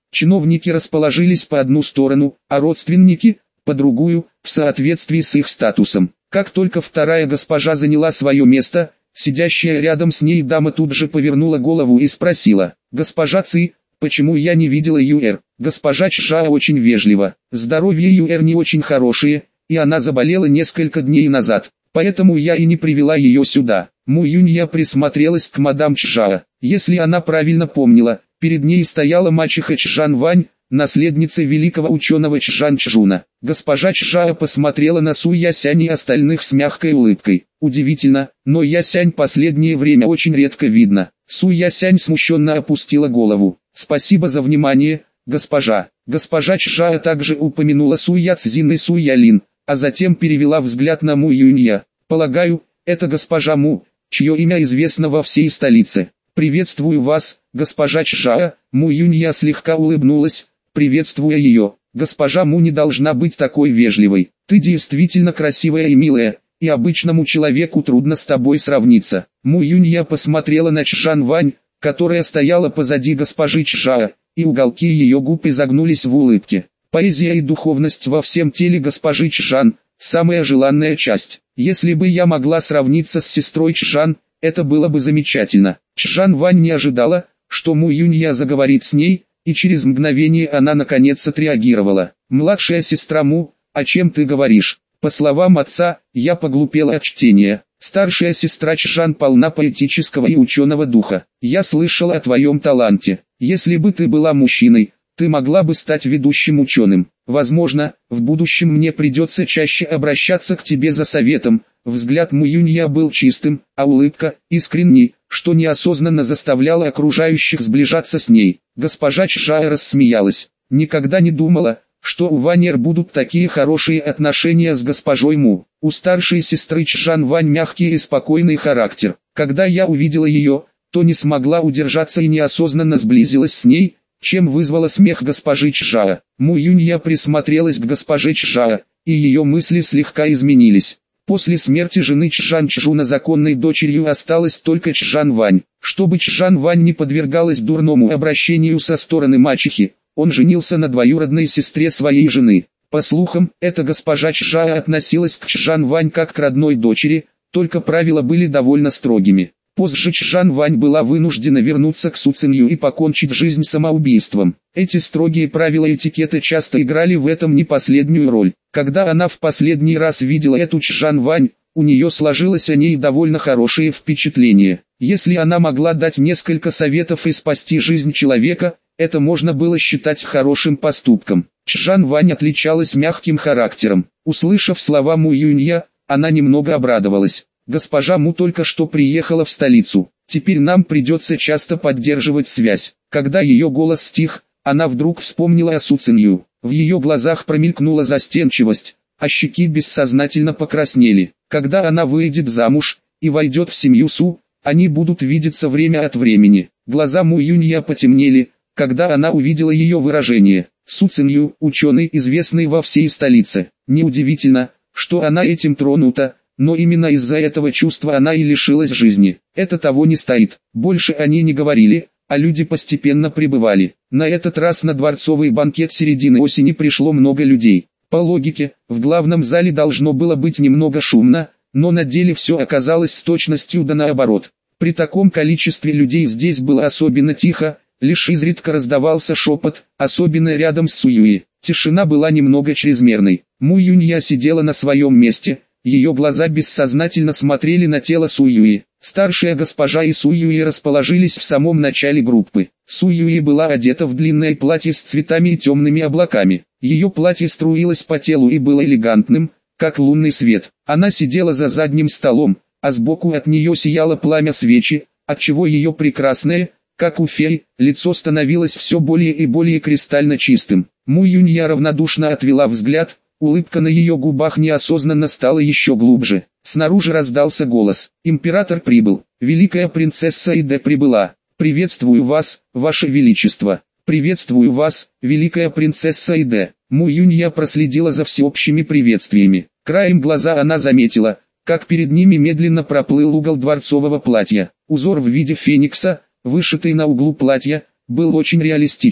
Чиновники расположились по одну сторону, а родственники – по другую, в соответствии с их статусом. Как только вторая госпожа заняла свое место, сидящая рядом с ней дама тут же повернула голову и спросила: «Госпожа Ци, почему я не видела Юэр?» Госпожа Чжао очень вежлива. Здоровье Юэр не очень хорошее, и она заболела несколько дней назад, поэтому я и не привела ее сюда. Му Юнья присмотрелась к мадам Чжао. Если она правильно помнила, перед ней стояла мачеха Чжан Вань, наследница великого ученого Чжан Чжуна. Госпожа Чжао посмотрела на Су Ясянь и остальных с мягкой улыбкой. Удивительно, но Ясянь последнее время очень редко видно. Су Ясянь смущенно опустила голову. «Спасибо за внимание, госпожа». Госпожа Чжао также упомянула Су Яцзин и Су Ялин, а затем перевела взгляд на Му Юнья. «Полагаю, это госпожа Му, чье имя известно во всей столице». «Приветствую вас, госпожа Чжао». Му Юнья слегка улыбнулась, приветствуя ее. «Госпожа Му не должна быть такой вежливой. Ты действительно красивая и милая, и обычному человеку трудно с тобой сравниться». Му Юнья посмотрела на Чжан Вань, которая стояла позади госпожи Чжао, и уголки ее губ изогнулись в улыбке. Поэзия и духовность во всем теле госпожи Чжан – самая желанная часть. Если бы я могла сравниться с сестрой Чжан, это было бы замечательно. Чжан Вань не ожидала, что Му Юнья заговорит с ней, и через мгновение она наконец отреагировала. «Младшая сестра Му, о чем ты говоришь?» По словам отца, я поглупела от чтения. Старшая сестра Чжан полна поэтического и ученого духа. Я слышала о твоем таланте. Если бы ты была мужчиной, ты могла бы стать ведущим ученым. Возможно, в будущем мне придется чаще обращаться к тебе за советом. Взгляд Му Юнья был чистым, а улыбка – искренней, что неосознанно заставляло окружающих сближаться с ней. Госпожа Чжао рассмеялась. «Никогда не думала, что у Ваньер будут такие хорошие отношения с госпожой Му. У старшей сестры Чжан Вань мягкий и спокойный характер. Когда я увидела ее, то не смогла удержаться и неосознанно сблизилась с ней, чем вызвала смех госпожи Чжао». Му Юнья присмотрелась к госпоже Чжао, и ее мысли слегка изменились. После смерти жены Чжан Чжуна законной дочерью осталась только Чжан Вань. Чтобы Чжан Вань не подвергалась дурному обращению со стороны мачехи, он женился на двоюродной сестре своей жены. По слухам, эта госпожа Чжао относилась к Чжан Вань как к родной дочери, только правила были довольно строгими. Позже Чжан Вань была вынуждена вернуться к Су Цинью и покончить жизнь самоубийством. Эти строгие правила этикета часто играли в этом не последнюю роль. Когда она в последний раз видела эту Чжан Вань, у нее сложилось о ней довольно хорошее впечатление. Если она могла дать несколько советов и спасти жизнь человека, это можно было считать хорошим поступком. Чжан Вань отличалась мягким характером. Услышав слова Му Юнья, она немного обрадовалась. «Госпожа Му только что приехала в столицу. Теперь нам придется часто поддерживать связь». Когда ее голос стих, она вдруг вспомнила о Су Цинью. В ее глазах промелькнула застенчивость, а щеки бессознательно покраснели. Когда она выйдет замуж и войдет в семью Су, они будут видеться время от времени. Глаза Му Юнья потемнели, когда она увидела ее выражение. Су Цинью, ученый, известный во всей столице. Неудивительно, что она этим тронута, но именно из-за этого чувства она и лишилась жизни. Это того не стоит. Больше они не говорили, а люди постепенно прибывали. На этот раз на дворцовый банкет середины осени пришло много людей. По логике, в главном зале должно было быть немного шумно, но на деле все оказалось с точностью да наоборот. При таком количестве людей здесь было особенно тихо, лишь изредка раздавался шепот, особенно рядом с Суюи. Тишина была немного чрезмерной. Му Юнья сидела на своем месте, ее глаза бессознательно смотрели на тело Суюи. Старшая госпожа и Суюи расположились в самом начале группы. Суюи была одета в длинное платье с цветами и темными облаками. Ее платье струилось по телу и было элегантным, как лунный свет. Она сидела за задним столом, а сбоку от нее сияло пламя свечи, отчего ее прекрасное, как у феи, лицо становилось все более и более кристально чистым. Му Юнья равнодушно отвела взгляд, улыбка на ее губах неосознанно стала еще глубже. Снаружи раздался голос. «Император прибыл. Великая принцесса Иде прибыла. Приветствую вас, ваше величество. Приветствую вас, великая принцесса Иде». Му Юнья проследила за всеобщими приветствиями. Краем глаза она заметила, как перед ними медленно проплыл угол дворцового платья. Узор в виде феникса, вышитый на углу платья, был очень реалистичным.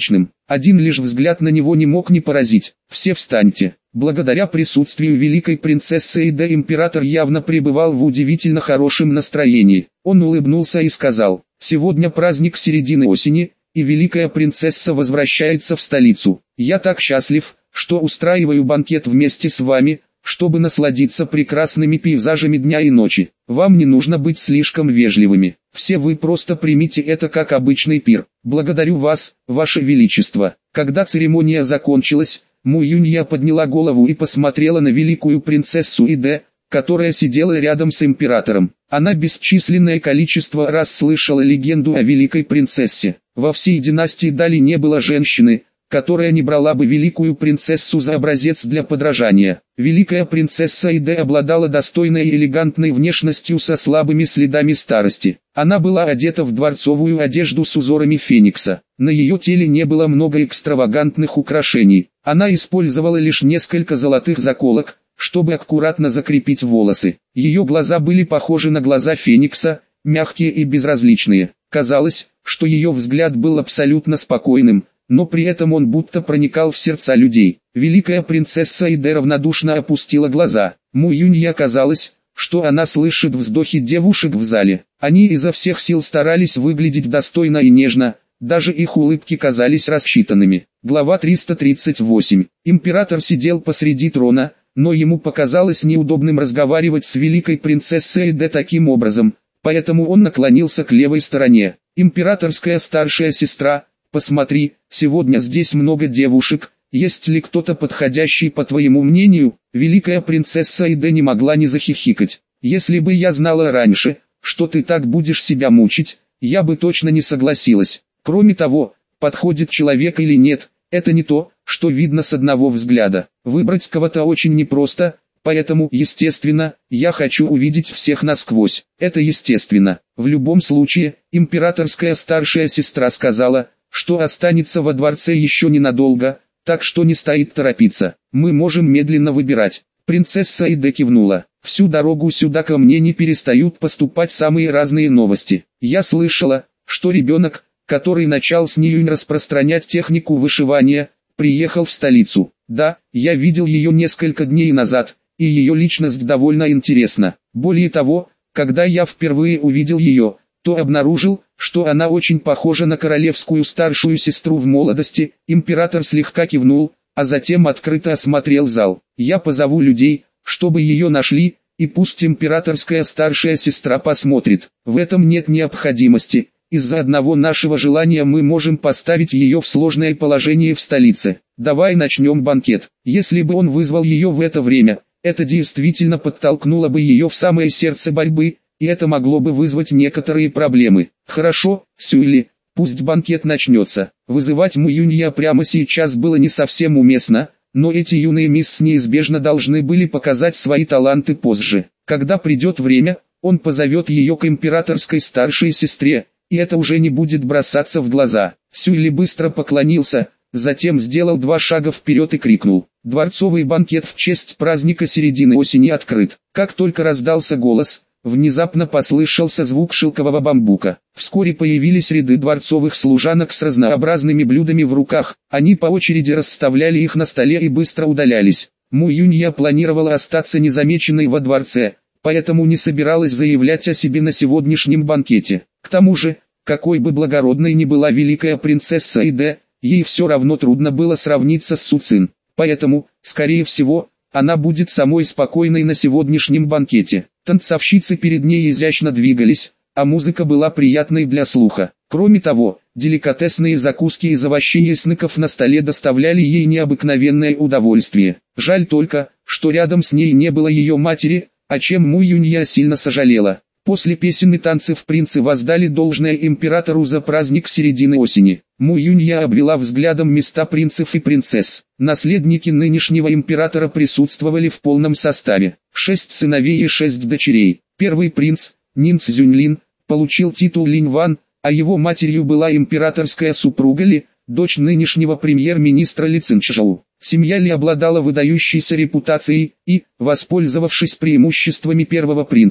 Один лишь взгляд на него не мог не поразить. «Все встаньте». Благодаря присутствию великой принцессы Эйде император явно пребывал в удивительно хорошем настроении. Он улыбнулся и сказал: «Сегодня праздник середины осени, и великая принцесса возвращается в столицу. Я так счастлив, что устраиваю банкет вместе с вами, чтобы насладиться прекрасными пейзажами дня и ночи. Вам не нужно быть слишком вежливыми. Все вы просто примите это как обычный пир. Благодарю вас, ваше величество». Когда церемония закончилась, Му Юнья подняла голову и посмотрела на великую принцессу Иде, которая сидела рядом с императором. Она бесчисленное количество раз слышала легенду о великой принцессе. Во всей династии Дали не было женщины, которая не брала бы великую принцессу за образец для подражания. Великая принцесса Иде обладала достойной и элегантной внешностью со слабыми следами старости. Она была одета в дворцовую одежду с узорами феникса. На ее теле не было много экстравагантных украшений. Она использовала лишь несколько золотых заколок, чтобы аккуратно закрепить волосы. Ее глаза были похожи на глаза феникса, мягкие и безразличные. Казалось, что ее взгляд был абсолютно спокойным, но при этом он будто проникал в сердца людей. Великая принцесса Иде равнодушно опустила глаза. Му Юнья казалось, что она слышит вздохи девушек в зале. Они изо всех сил старались выглядеть достойно и нежно, даже их улыбки казались рассчитанными. Глава 338. Император сидел посреди трона, но ему показалось неудобным разговаривать с великой принцессой Иде таким образом, поэтому он наклонился к левой стороне. «Императорская старшая сестра, посмотри, сегодня здесь много девушек, есть ли кто-то подходящий по твоему мнению?» Великая принцесса Иде не могла не захихикать. «Если бы я знала раньше, что ты так будешь себя мучить, я бы точно не согласилась. Кроме того, подходит человек или нет, это не то, что видно с одного взгляда. Выбрать кого-то очень непросто, поэтому, естественно, я хочу увидеть всех насквозь. Это естественно. В любом случае, императорская старшая сестра сказала, что останется во дворце еще ненадолго, так что не стоит торопиться. Мы можем медленно выбирать». Принцесса Иде кивнула. «Всю дорогу сюда ко мне не перестают поступать самые разные новости. Я слышала, что ребенок, который начал с Ниюнь распространять технику вышивания, приехал в столицу. Да, я видел ее несколько дней назад, и ее личность довольно интересна. Более того, когда я впервые увидел ее, то обнаружил, что она очень похожа на королевскую старшую сестру в молодости». Император слегка кивнул, а затем открыто осмотрел зал. «Я позову людей, чтобы ее нашли, и пусть императорская старшая сестра посмотрит. В этом нет необходимости. Из-за одного нашего желания мы можем поставить ее в сложное положение в столице. Давай начнем банкет». Если бы он вызвал ее в это время, это действительно подтолкнуло бы ее в самое сердце борьбы, и это могло бы вызвать некоторые проблемы. «Хорошо, Сюйли, пусть банкет начнется». Вызывать Му Юнья прямо сейчас было не совсем уместно, но эти юные мисс неизбежно должны были показать свои таланты позже. Когда придет время, он позовет ее к императорской старшей сестре, и это уже не будет бросаться в глаза. Сюйли быстро поклонился, затем сделал 2 шага вперед и крикнул: «Дворцовый банкет в честь праздника середины осени открыт». Как только раздался голос, внезапно послышался звук шелкового бамбука. Вскоре появились ряды дворцовых служанок с разнообразными блюдами в руках, они по очереди расставляли их на столе и быстро удалялись. Му Юнья планировала остаться незамеченной во дворце, поэтому не собиралась заявлять о себе на сегодняшнем банкете. К тому же, какой бы благородной ни была великая принцесса Иде, ей все равно трудно было сравниться с Су Цин. Поэтому, скорее всего, она будет самой спокойной на сегодняшнем банкете. Танцовщицы перед ней изящно двигались, а музыка была приятной для слуха. Кроме того, деликатесные закуски из овощей и снеков на столе доставляли ей необыкновенное удовольствие. Жаль только, что рядом с ней не было ее матери, о чем Му Юнья сильно сожалела. После песен и танцев принцы воздали должное императору за праздник середины осени. Му Юнья обвела взглядом места принцев и принцесс. Наследники нынешнего императора присутствовали в полном составе. 6 сыновей и 6 дочерей. Первый принц, Нин Цзюньлин, получил титул Линь Ван, а его матерью была императорская супруга Ли, дочь нынешнего премьер-министра Ли Цинчжоу. Семья Ли обладала выдающейся репутацией и, воспользовавшись преимуществами первого принца,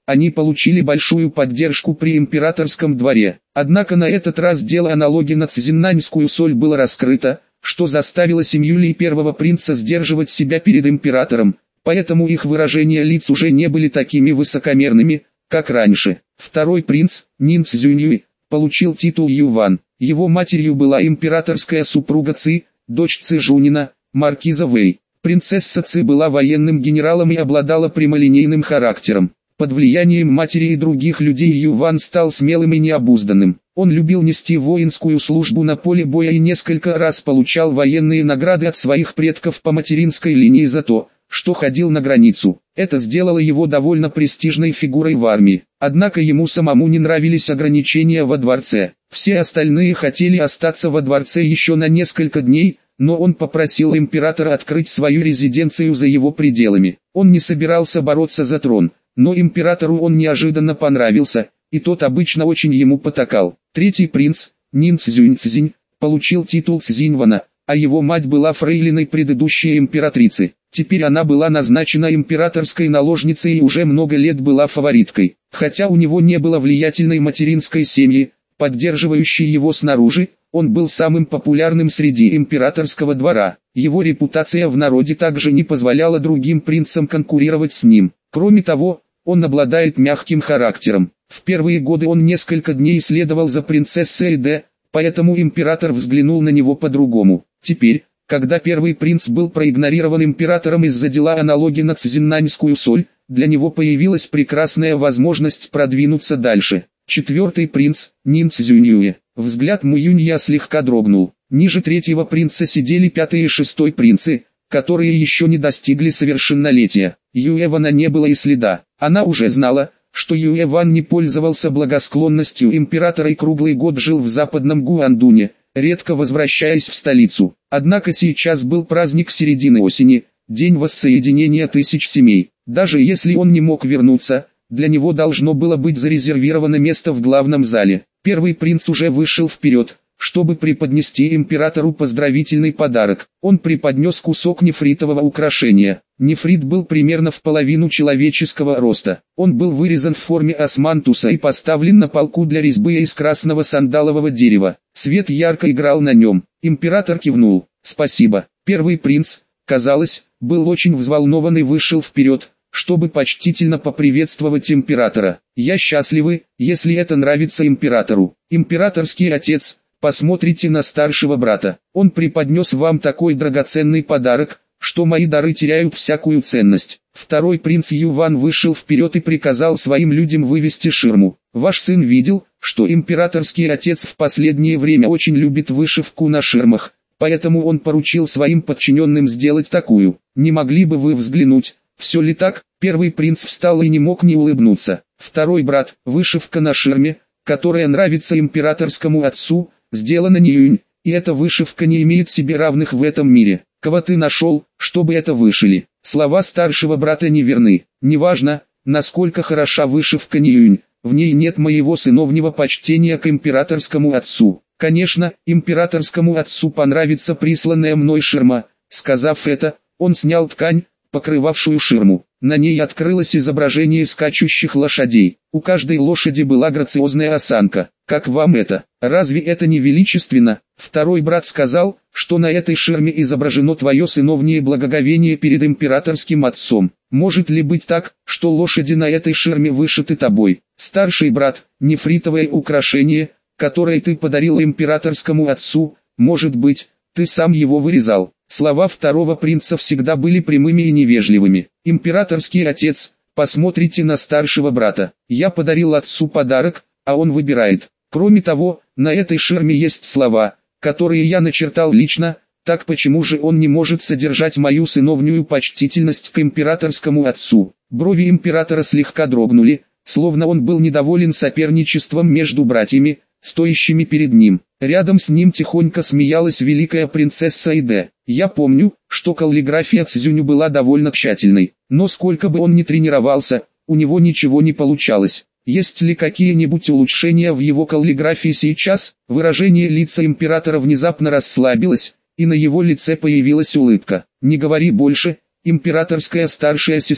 они получили большую поддержку при императорском дворе. Однако на этот раз дело о налоге на цзиннаньскую соль было раскрыто, что заставило семью Ли первого принца сдерживать себя перед императором, поэтому их выражения лиц уже не были такими высокомерными, как раньше. Второй принц, Нин Цзюньюй, получил титул Юван. Его матерью была императорская супруга Ци, дочь Ци Жунина, маркиза Вэй. Принцесса Ци была военным генералом и обладала прямолинейным характером. Под влиянием матери и других людей Юван стал смелым и необузданным. Он любил нести воинскую службу на поле боя и несколько раз получал военные награды от своих предков по материнской линии за то, что ходил на границу. Это сделало его довольно престижной фигурой в армии. Однако ему самому не нравились ограничения во дворце. Все остальные хотели остаться во дворце еще на несколько дней, но он попросил императора открыть свою резиденцию за его пределами. Он не собирался бороться за трон, но императору он неожиданно понравился, и тот обычно очень ему потакал. Третий принц, Нин Цзюньцзинь, получил титул Цзиньвана, а его мать была фрейлиной предыдущей императрицы. Теперь она была назначена императорской наложницей и уже много лет была фавориткой. Хотя у него не было влиятельной материнской семьи, поддерживающей его снаружи, он был самым популярным среди императорского двора. Его репутация в народе также не позволяла другим принцам конкурировать с ним. Кроме того, он обладает мягким характером. В первые годы он несколько дней следовал за принцессой Дэ, поэтому император взглянул на него по-другому. Теперь, когда первый принц был проигнорирован императором из-за дела о налоге на цзиннаньскую соль, для него появилась прекрасная возможность продвинуться дальше. Четвертый принц, Нин Цзюньюэ. Взгляд Муюнья слегка дрогнул. Ниже третьего принца сидели пятый и шестой принцы, которые еще не достигли совершеннолетия. Юэвана не было и следа. Она уже знала, что Юэван не пользовался благосклонностью императора и круглый год жил в западном Гуандуне, редко возвращаясь в столицу. Однако сейчас был праздник середины осени, день воссоединения тысяч семей. Даже если он не мог вернуться, для него должно было быть зарезервировано место в главном зале. Первый принц уже вышел вперед, чтобы преподнести императору поздравительный подарок. Он преподнес кусок нефритового украшения. Нефрит был примерно в половину человеческого роста. Он был вырезан в форме османтуса и поставлен на полку для резьбы из красного сандалового дерева. Свет ярко играл на нем. Император кивнул. «Спасибо». Первый принц, казалось, был очень взволнован и вышел вперед, чтобы почтительно поприветствовать императора. «Я счастливый, если это нравится императору. Императорский отец, посмотрите на старшего брата. Он преподнес вам такой драгоценный подарок, что мои дары теряют всякую ценность». Второй принц Юван вышел вперед и приказал своим людям вывести ширму. «Ваш сын видел, что императорский отец в последнее время очень любит вышивку на ширмах, поэтому он поручил своим подчиненным сделать такую. Не могли бы вы взглянуть, все ли так?» Первый принц встал и не мог не улыбнуться. «Второй брат, вышивка на ширме, которая нравится императорскому отцу, сделана не Юнь, и эта вышивка не имеет себе равных в этом мире. Кого ты нашел, чтобы это вышили?» Слова старшего брата не верны. «Неважно, насколько хороша вышивка не Юнь, в ней нет моего сыновнего почтения к императорскому отцу. Конечно, императорскому отцу понравится присланная мной ширма». Сказав это, он снял ткань, покрывавшую ширму. На ней открылось изображение скачущих лошадей. У каждой лошади была грациозная осанка. «Как вам это? Разве это не величественно?» Второй брат сказал, что на этой ширме изображено твое сыновнее благоговение перед императорским отцом. Может ли быть так, что лошади на этой ширме вышиты тобой? Старший брат, нефритовое украшение, которое ты подарил императорскому отцу, может быть, ты сам его вырезал. Слова второго принца всегда были прямыми и невежливыми. «Императорский отец, посмотрите на старшего брата. Я подарил отцу подарок, а он выбирает. Кроме того, на этой ширме есть слова, которые я начертал лично, так почему же он не может содержать мою сыновнюю почтительность к императорскому отцу?» Брови императора слегка дрогнули, словно он был недоволен соперничеством между братьями, стоящими перед ним. Рядом с ним тихонько смеялась великая принцесса Иде. Я помню, что каллиграфия Цзюню была довольно тщательной, но сколько бы он ни тренировался, у него ничего не получалось. Есть ли какие-нибудь улучшения в его каллиграфии сейчас? Выражение лица императора внезапно расслабилось, и на его лице появилась улыбка. Не говори больше, императорская старшая сестра.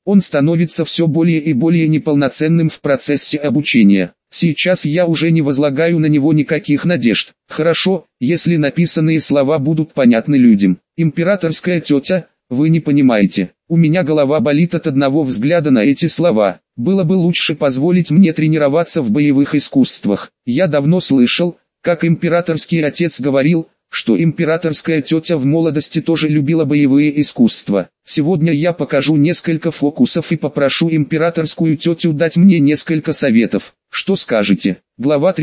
Он становится все более и более неполноценным в процессе обучения. Сейчас я уже не возлагаю на него никаких надежд. Хорошо, если написанные слова будут понятны людям. Императорская тетя, вы не понимаете. У меня голова болит от одного взгляда на эти слова. Было бы лучше позволить мне тренироваться в боевых искусствах. Я давно слышал, как императорский отец говорил, что императорская тетя в молодости тоже любила боевые искусства. Сегодня я покажу несколько фокусов и попрошу императорскую тетю дать мне несколько советов. Что скажете? Глава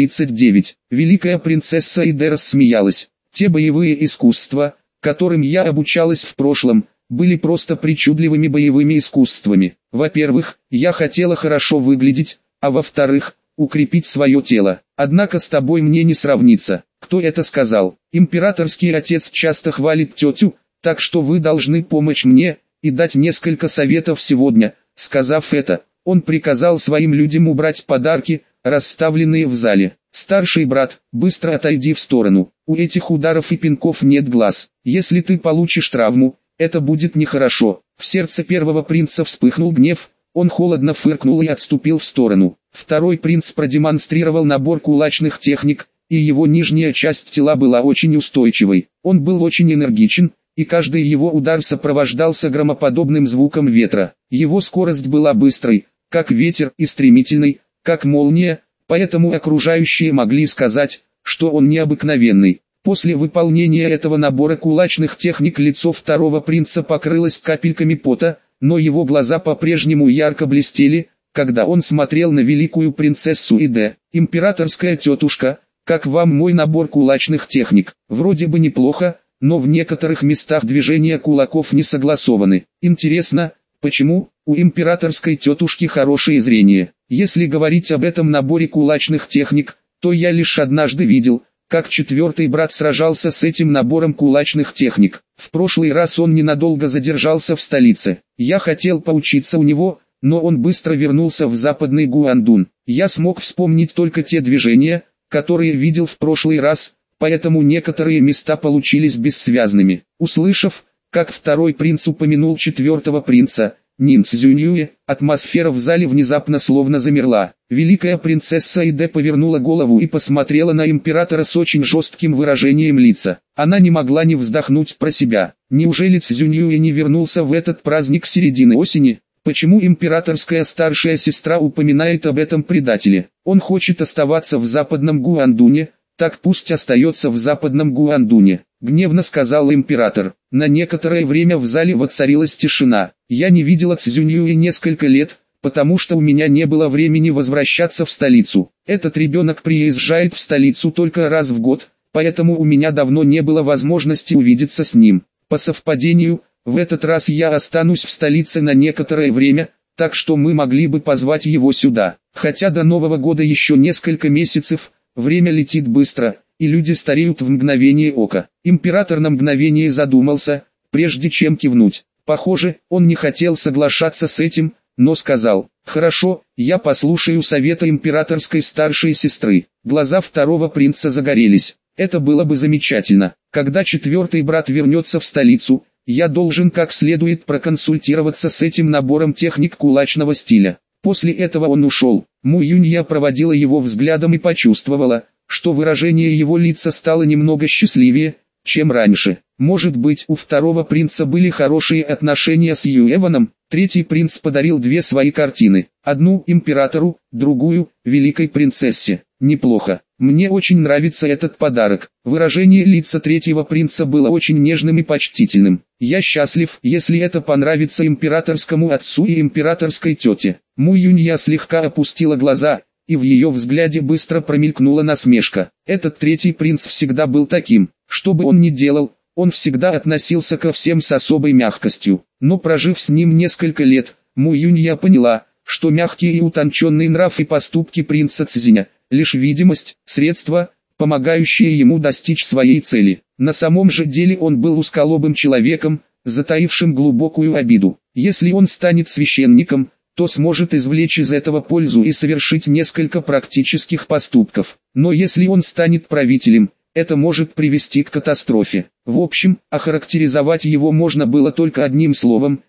339. Великая принцесса Иде рассмеялась. Те боевые искусства, которым я обучалась в прошлом, были просто причудливыми боевыми искусствами. Во-первых, я хотела хорошо выглядеть, а во-вторых, укрепить свое тело. Однако с тобой мне не сравниться. Кто это сказал? Императорский отец часто хвалит тетю, так что вы должны помочь мне и дать несколько советов сегодня. Сказав это, он приказал своим людям убрать подарки, расставленные в зале. Старший брат, быстро отойди в сторону. У этих ударов и пинков нет глаз. Если ты получишь травму, это будет нехорошо. В сердце первого принца вспыхнул гнев. Он холодно фыркнул и отступил в сторону. Второй принц продемонстрировал набор кулачных техник, и его нижняя часть тела была очень устойчивой. Он был очень энергичен, и каждый его удар сопровождался громоподобным звуком ветра. Его скорость была быстрой, как ветер, и стремительной, как молния, поэтому окружающие могли сказать, что он необыкновенный. После выполнения этого набора кулачных техник лицо второго принца покрылось капельками пота, но его глаза по-прежнему ярко блестели, когда он смотрел на великую принцессу Иде. Императорская тетушка, как вам мой набор кулачных техник? Вроде бы неплохо, но в некоторых местах движения кулаков не согласованы. Интересно, почему? У императорской тетушки хорошее зрение. Если говорить об этом наборе кулачных техник, то я лишь однажды видел, как четвертый брат сражался с этим набором кулачных техник. В прошлый раз он ненадолго задержался в столице. Я хотел поучиться у него, но он быстро вернулся в западный Гуандун. Я смог вспомнить только те движения, которые видел в прошлый раз, поэтому некоторые места получились бессвязными. Услышав, как второй принц упомянул четвертого принца, Нин Цзюньюэ, атмосфера в зале внезапно словно замерла. Великая принцесса Иде повернула голову и посмотрела на императора с очень жестким выражением лица. Она не могла не вздохнуть про себя. Неужели Цзюньюэ не вернулся в этот праздник середины осени? Почему императорская старшая сестра упоминает об этом предателе? Он хочет оставаться в западном Гуандуне, так пусть остается в западном Гуандуне, гневно сказал император. На некоторое время в зале воцарилась тишина. Я не видела Цзюньюэ несколько лет, потому что у меня не было времени возвращаться в столицу. Этот ребенок приезжает в столицу только раз в год, поэтому у меня давно не было возможности увидеться с ним. По совпадению, в этот раз я останусь в столице на некоторое время, так что мы могли бы позвать его сюда. Хотя до Нового года еще несколько месяцев, время летит быстро, и люди стареют в мгновение ока. Император на мгновение задумался, прежде чем кивнуть. Похоже, он не хотел соглашаться с этим, но сказал: «Хорошо, я послушаю совета императорской старшей сестры». Глаза второго принца загорелись. Это было бы замечательно. Когда четвертый брат вернется в столицу, я должен как следует проконсультироваться с этим набором техник кулачного стиля. После этого он ушел. Му Юнья проводила его взглядом и почувствовала, что выражение его лица стало немного счастливее, чем раньше. Может быть, у второго принца были хорошие отношения с Юэваном. Третий принц подарил две свои картины. Одну императору, другую великой принцессе. Неплохо. Мне очень нравится этот подарок. Выражение лица третьего принца было очень нежным и почтительным. Я счастлив, если это понравится императорскому отцу и императорской тете. Му Юнья слегка опустила глаза, и в ее взгляде быстро промелькнула насмешка. Этот третий принц всегда был таким. Что бы он ни делал, он всегда относился ко всем с особой мягкостью. Но прожив с ним несколько лет, Му Юнья поняла, что мягкий и утонченный нрав и поступки принца Цзиня – лишь видимость, средство, помогающее ему достичь своей цели. На самом же деле он был узколобым человеком, затаившим глубокую обиду. Если он станет священником, то сможет извлечь из этого пользу и совершить несколько практических поступков. Но если он станет правителем, это может привести к катастрофе. В общем, охарактеризовать его можно было только одним словом –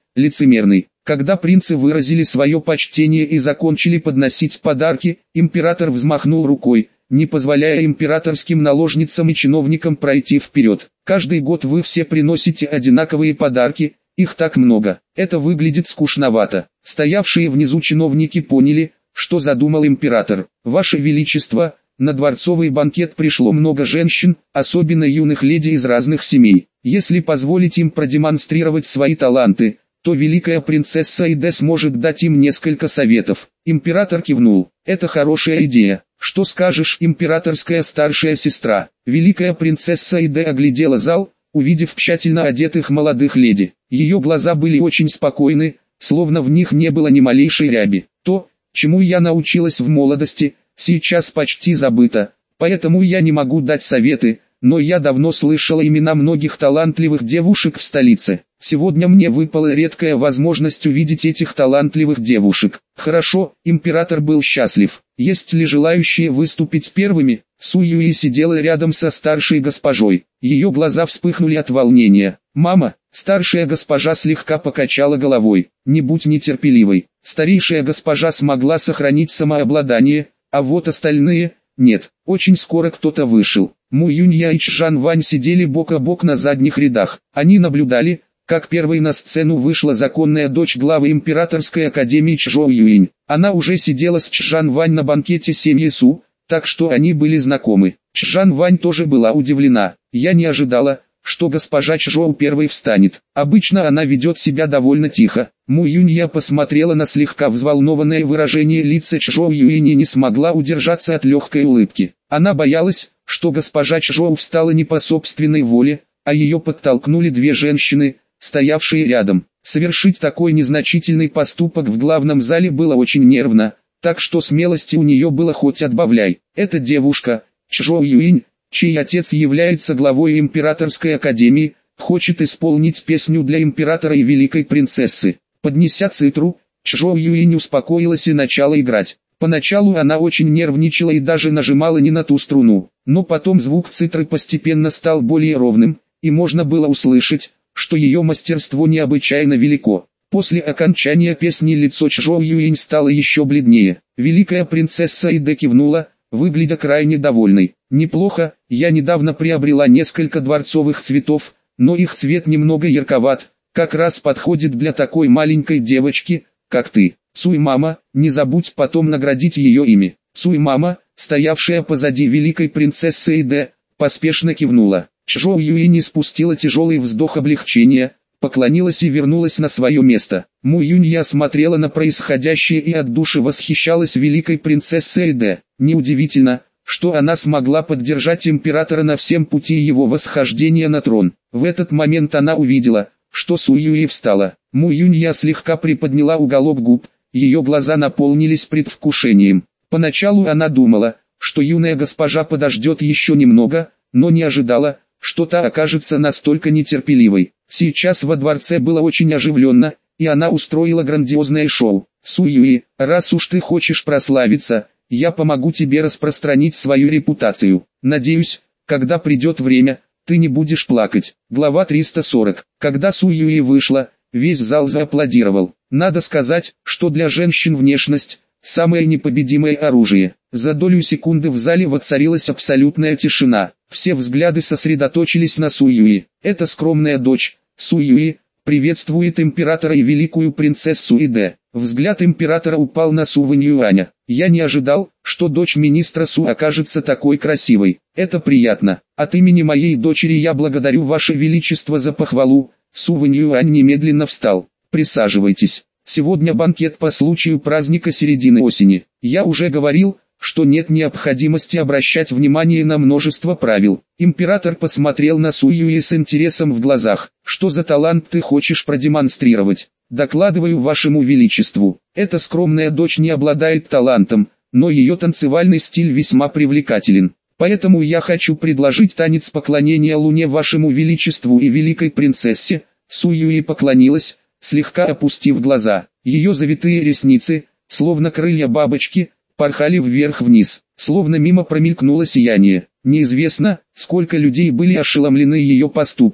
лицемерный. Когда принцы выразили свое почтение и закончили подносить подарки, император взмахнул рукой, не позволяя императорским наложницам и чиновникам пройти вперед. Каждый год вы все приносите одинаковые подарки, их так много. Это выглядит скучновато. Стоявшие внизу чиновники поняли, что задумал император. Ваше Величество, на дворцовый банкет пришло много женщин, особенно юных леди из разных семей. Если позволить им продемонстрировать свои таланты, то великая принцесса Иде сможет дать им несколько советов. Император кивнул. Это хорошая идея. Что скажешь, императорская старшая сестра? Великая принцесса Иде оглядела зал, увидев тщательно одетых молодых леди. Ее глаза были очень спокойны, словно в них не было ни малейшей ряби. То, чему я научилась в молодости, сейчас почти забыто, поэтому я не могу дать советы, но я давно слышала имена многих талантливых девушек в столице. Сегодня мне выпала редкая возможность увидеть этих талантливых девушек. Хорошо, император был счастлив. Есть ли желающие выступить первыми? Су Юи сидела рядом со старшей госпожой. Ее глаза вспыхнули от волнения. «Мама», старшая госпожа слегка покачала головой. «Не будь нетерпеливой». Старейшая госпожа смогла сохранить самообладание, а вот остальные – нет. Очень скоро кто-то вышел. Му Юнья и Чжан Вань сидели бок о бок на задних рядах. Они наблюдали, как первой на сцену вышла законная дочь главы императорской академии Чжоу Юинь. Она уже сидела с Чжан Вань на банкете семьи Су, так что они были знакомы. Чжан Вань тоже была удивлена. «Я не ожидала, что госпожа Чжоу первой встанет. Обычно она ведет себя довольно тихо». Му Юнья посмотрела на слегка взволнованное выражение лица Чжоу Юинь и не смогла удержаться от легкой улыбки. Она боялась, что госпожа Чжоу встала не по собственной воле, а ее подтолкнули две женщины, стоявшие рядом. Совершить такой незначительный поступок в главном зале было очень нервно, так что смелости у нее было хоть отбавляй. Эта девушка, Чжоу Юинь, чей отец является главой императорской академии, хочет исполнить песню для императора и великой принцессы. Поднеся цитру, Чжоу Юинь успокоилась и начала играть. Поначалу она очень нервничала и даже нажимала не на ту струну, но потом звук цитры постепенно стал более ровным, и можно было услышать, что ее мастерство необычайно велико. После окончания песни лицо Чжоу Юинь стало еще бледнее. Великая принцесса Иде кивнула, выглядя крайне довольной. «Неплохо, я недавно приобрела несколько дворцовых цветов, но их цвет немного ярковат, как раз подходит для такой маленькой девочки, как ты. Цуй-мама, не забудь потом наградить ее ими». Цуй-мама, стоявшая позади великой принцессы Иде, поспешно кивнула. Чжоу Юинь спустила тяжелый вздох облегчения, поклонилась и вернулась на свое место. Му Юнья смотрела на происходящее и от души восхищалась великой принцессой Иде. Неудивительно, что она смогла поддержать императора на всем пути его восхождения на трон. В этот момент она увидела, что Су Юи встала. Му Юнья слегка приподняла уголок губ, ее глаза наполнились предвкушением. Поначалу она думала, что юная госпожа подождет еще немного, но не ожидала, что та окажется настолько нетерпеливой. Сейчас во дворце было очень оживленно, и она устроила грандиозное шоу. «Су Юи, раз уж ты хочешь прославиться, я помогу тебе распространить свою репутацию. Надеюсь, когда придет время, ты не будешь плакать». Глава 340. Когда Су Юи вышла, весь зал зааплодировал. Надо сказать, что для женщин внешность – самое непобедимое оружие. За долю секунды в зале воцарилась абсолютная тишина. Все взгляды сосредоточились на Су Юи. Эта скромная дочь, Су Юи, приветствует императора и великую принцессу Иде. Взгляд императора упал на Су Вэньюаня. «Я не ожидал, что дочь министра Су окажется такой красивой. Это приятно. От имени моей дочери я благодарю Ваше Величество за похвалу». Су Вэньюань немедленно встал. «Присаживайтесь. Сегодня банкет по случаю праздника середины осени. Я уже говорил, что нет необходимости обращать внимание на множество правил». Император посмотрел на Су Юи с интересом в глазах. «Что за талант ты хочешь продемонстрировать?» «Докладываю Вашему Величеству. Эта скромная дочь не обладает талантом, но ее танцевальный стиль весьма привлекателен. Поэтому я хочу предложить танец поклонения Луне Вашему Величеству и великой принцессе». Су Юи поклонилась, слегка опустив глаза. Ее завитые ресницы, словно крылья бабочки, порхали вверх-вниз, словно мимо промелькнуло сияние. Неизвестно, сколько людей были ошеломлены ее поступком.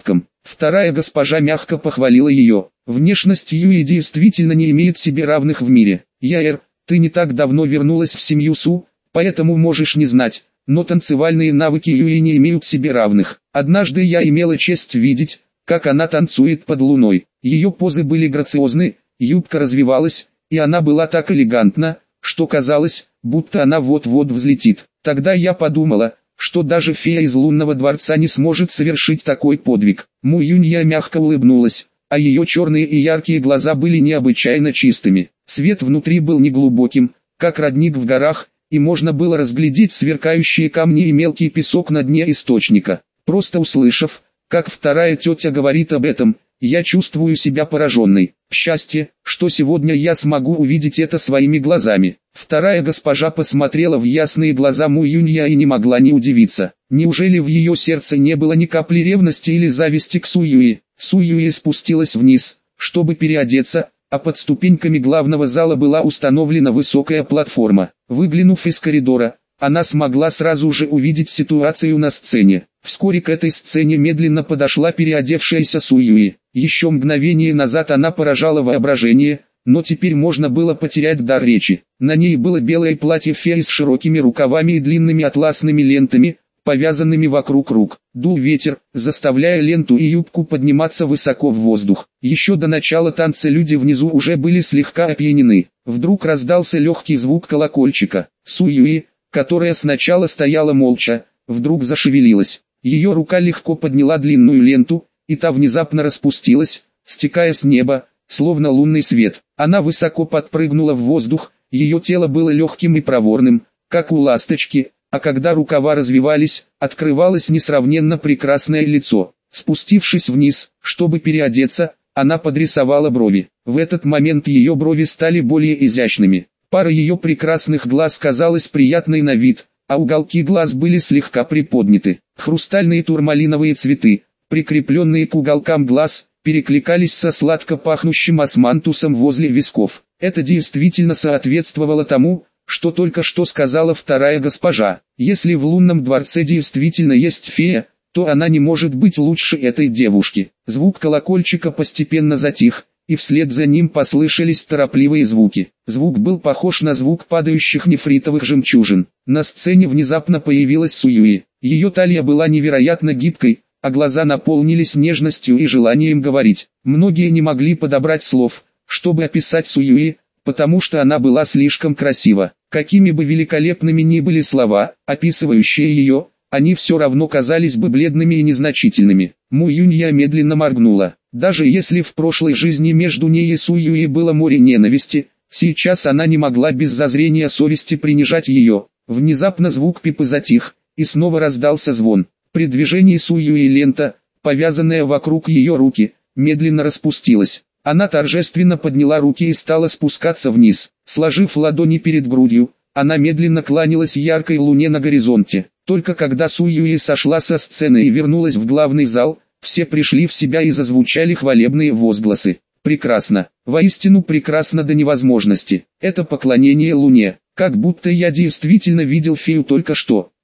Вторая госпожа мягко похвалила ее. Внешность Юи действительно не имеет себе равных в мире. Яэр, ты не так давно вернулась в семью Су, поэтому можешь не знать, но танцевальные навыки Юи не имеют себе равных. Однажды я имела честь видеть, как она танцует под луной. Ее позы были грациозны, юбка развивалась, и она была так элегантна, что казалось, будто она вот-вот взлетит. Тогда я подумала, что даже фея из лунного дворца не сможет совершить такой подвиг. Му Юнья мягко улыбнулась, а ее черные и яркие глаза были необычайно чистыми. Свет внутри был неглубоким, как родник в горах, и можно было разглядеть сверкающие камни и мелкий песок на дне источника. Просто услышав, как вторая тетя говорит об этом, я чувствую себя пораженной. Счастье, что сегодня я смогу увидеть это своими глазами. Вторая госпожа посмотрела в ясные глаза Му Юнья и не могла не удивиться. Неужели в ее сердце не было ни капли ревности или зависти к Су Юи? Су Юи спустилась вниз, чтобы переодеться, а под ступеньками главного зала была установлена высокая платформа. Выглянув из коридора, она смогла сразу же увидеть ситуацию на сцене. Вскоре к этой сцене медленно подошла переодевшаяся Су Юи. Еще мгновение назад она поражала воображение, но теперь можно было потерять дар речи. На ней было белое платье феи с широкими рукавами и длинными атласными лентами, повязанными вокруг рук. Дул ветер, заставляя ленту и юбку подниматься высоко в воздух. Еще до начала танца люди внизу уже были слегка опьянены. Вдруг раздался легкий звук колокольчика. Су Юи, которая сначала стояла молча, вдруг зашевелилась. Ее рука легко подняла длинную ленту, и та внезапно распустилась, стекая с неба, словно лунный свет. Она высоко подпрыгнула в воздух, ее тело было легким и проворным, как у ласточки, а когда рукава развивались, открывалось несравненно прекрасное лицо. Спустившись вниз, чтобы переодеться, она подрисовала брови. В этот момент ее брови стали более изящными. Пара ее прекрасных глаз казалась приятной на вид, а уголки глаз были слегка приподняты. Хрустальные турмалиновые цветы, прикрепленные к уголкам глаз, перекликались со сладко пахнущим османтусом возле висков. Это действительно соответствовало тому, что только что сказала вторая госпожа. Если в лунном дворце действительно есть фея, то она не может быть лучше этой девушки. Звук колокольчика постепенно затих, и вслед за ним послышались торопливые звуки. Звук был похож на звук падающих нефритовых жемчужин. На сцене внезапно появилась Су Юи. Ее талия была невероятно гибкой, а глаза наполнились нежностью и желанием говорить. Многие не могли подобрать слов, чтобы описать Су Юи, потому что она была слишком красива. Какими бы великолепными ни были слова, описывающие ее, они все равно казались бы бледными и незначительными. Му Юнья медленно моргнула. Даже если в прошлой жизни между ней и Су Юи было море ненависти, сейчас она не могла без зазрения совести принижать ее. Внезапно звук пипы затих, и снова раздался звон. При движении Су Юи лента, повязанная вокруг ее руки, медленно распустилась. Она торжественно подняла руки и стала спускаться вниз. Сложив ладони перед грудью, она медленно кланялась яркой луне на горизонте. Только когда Су Юи сошла со сцены и вернулась в главный зал, все пришли в себя и зазвучали хвалебные возгласы. Прекрасно, воистину прекрасно до невозможности. Это поклонение луне, как будто я действительно видел фею только что.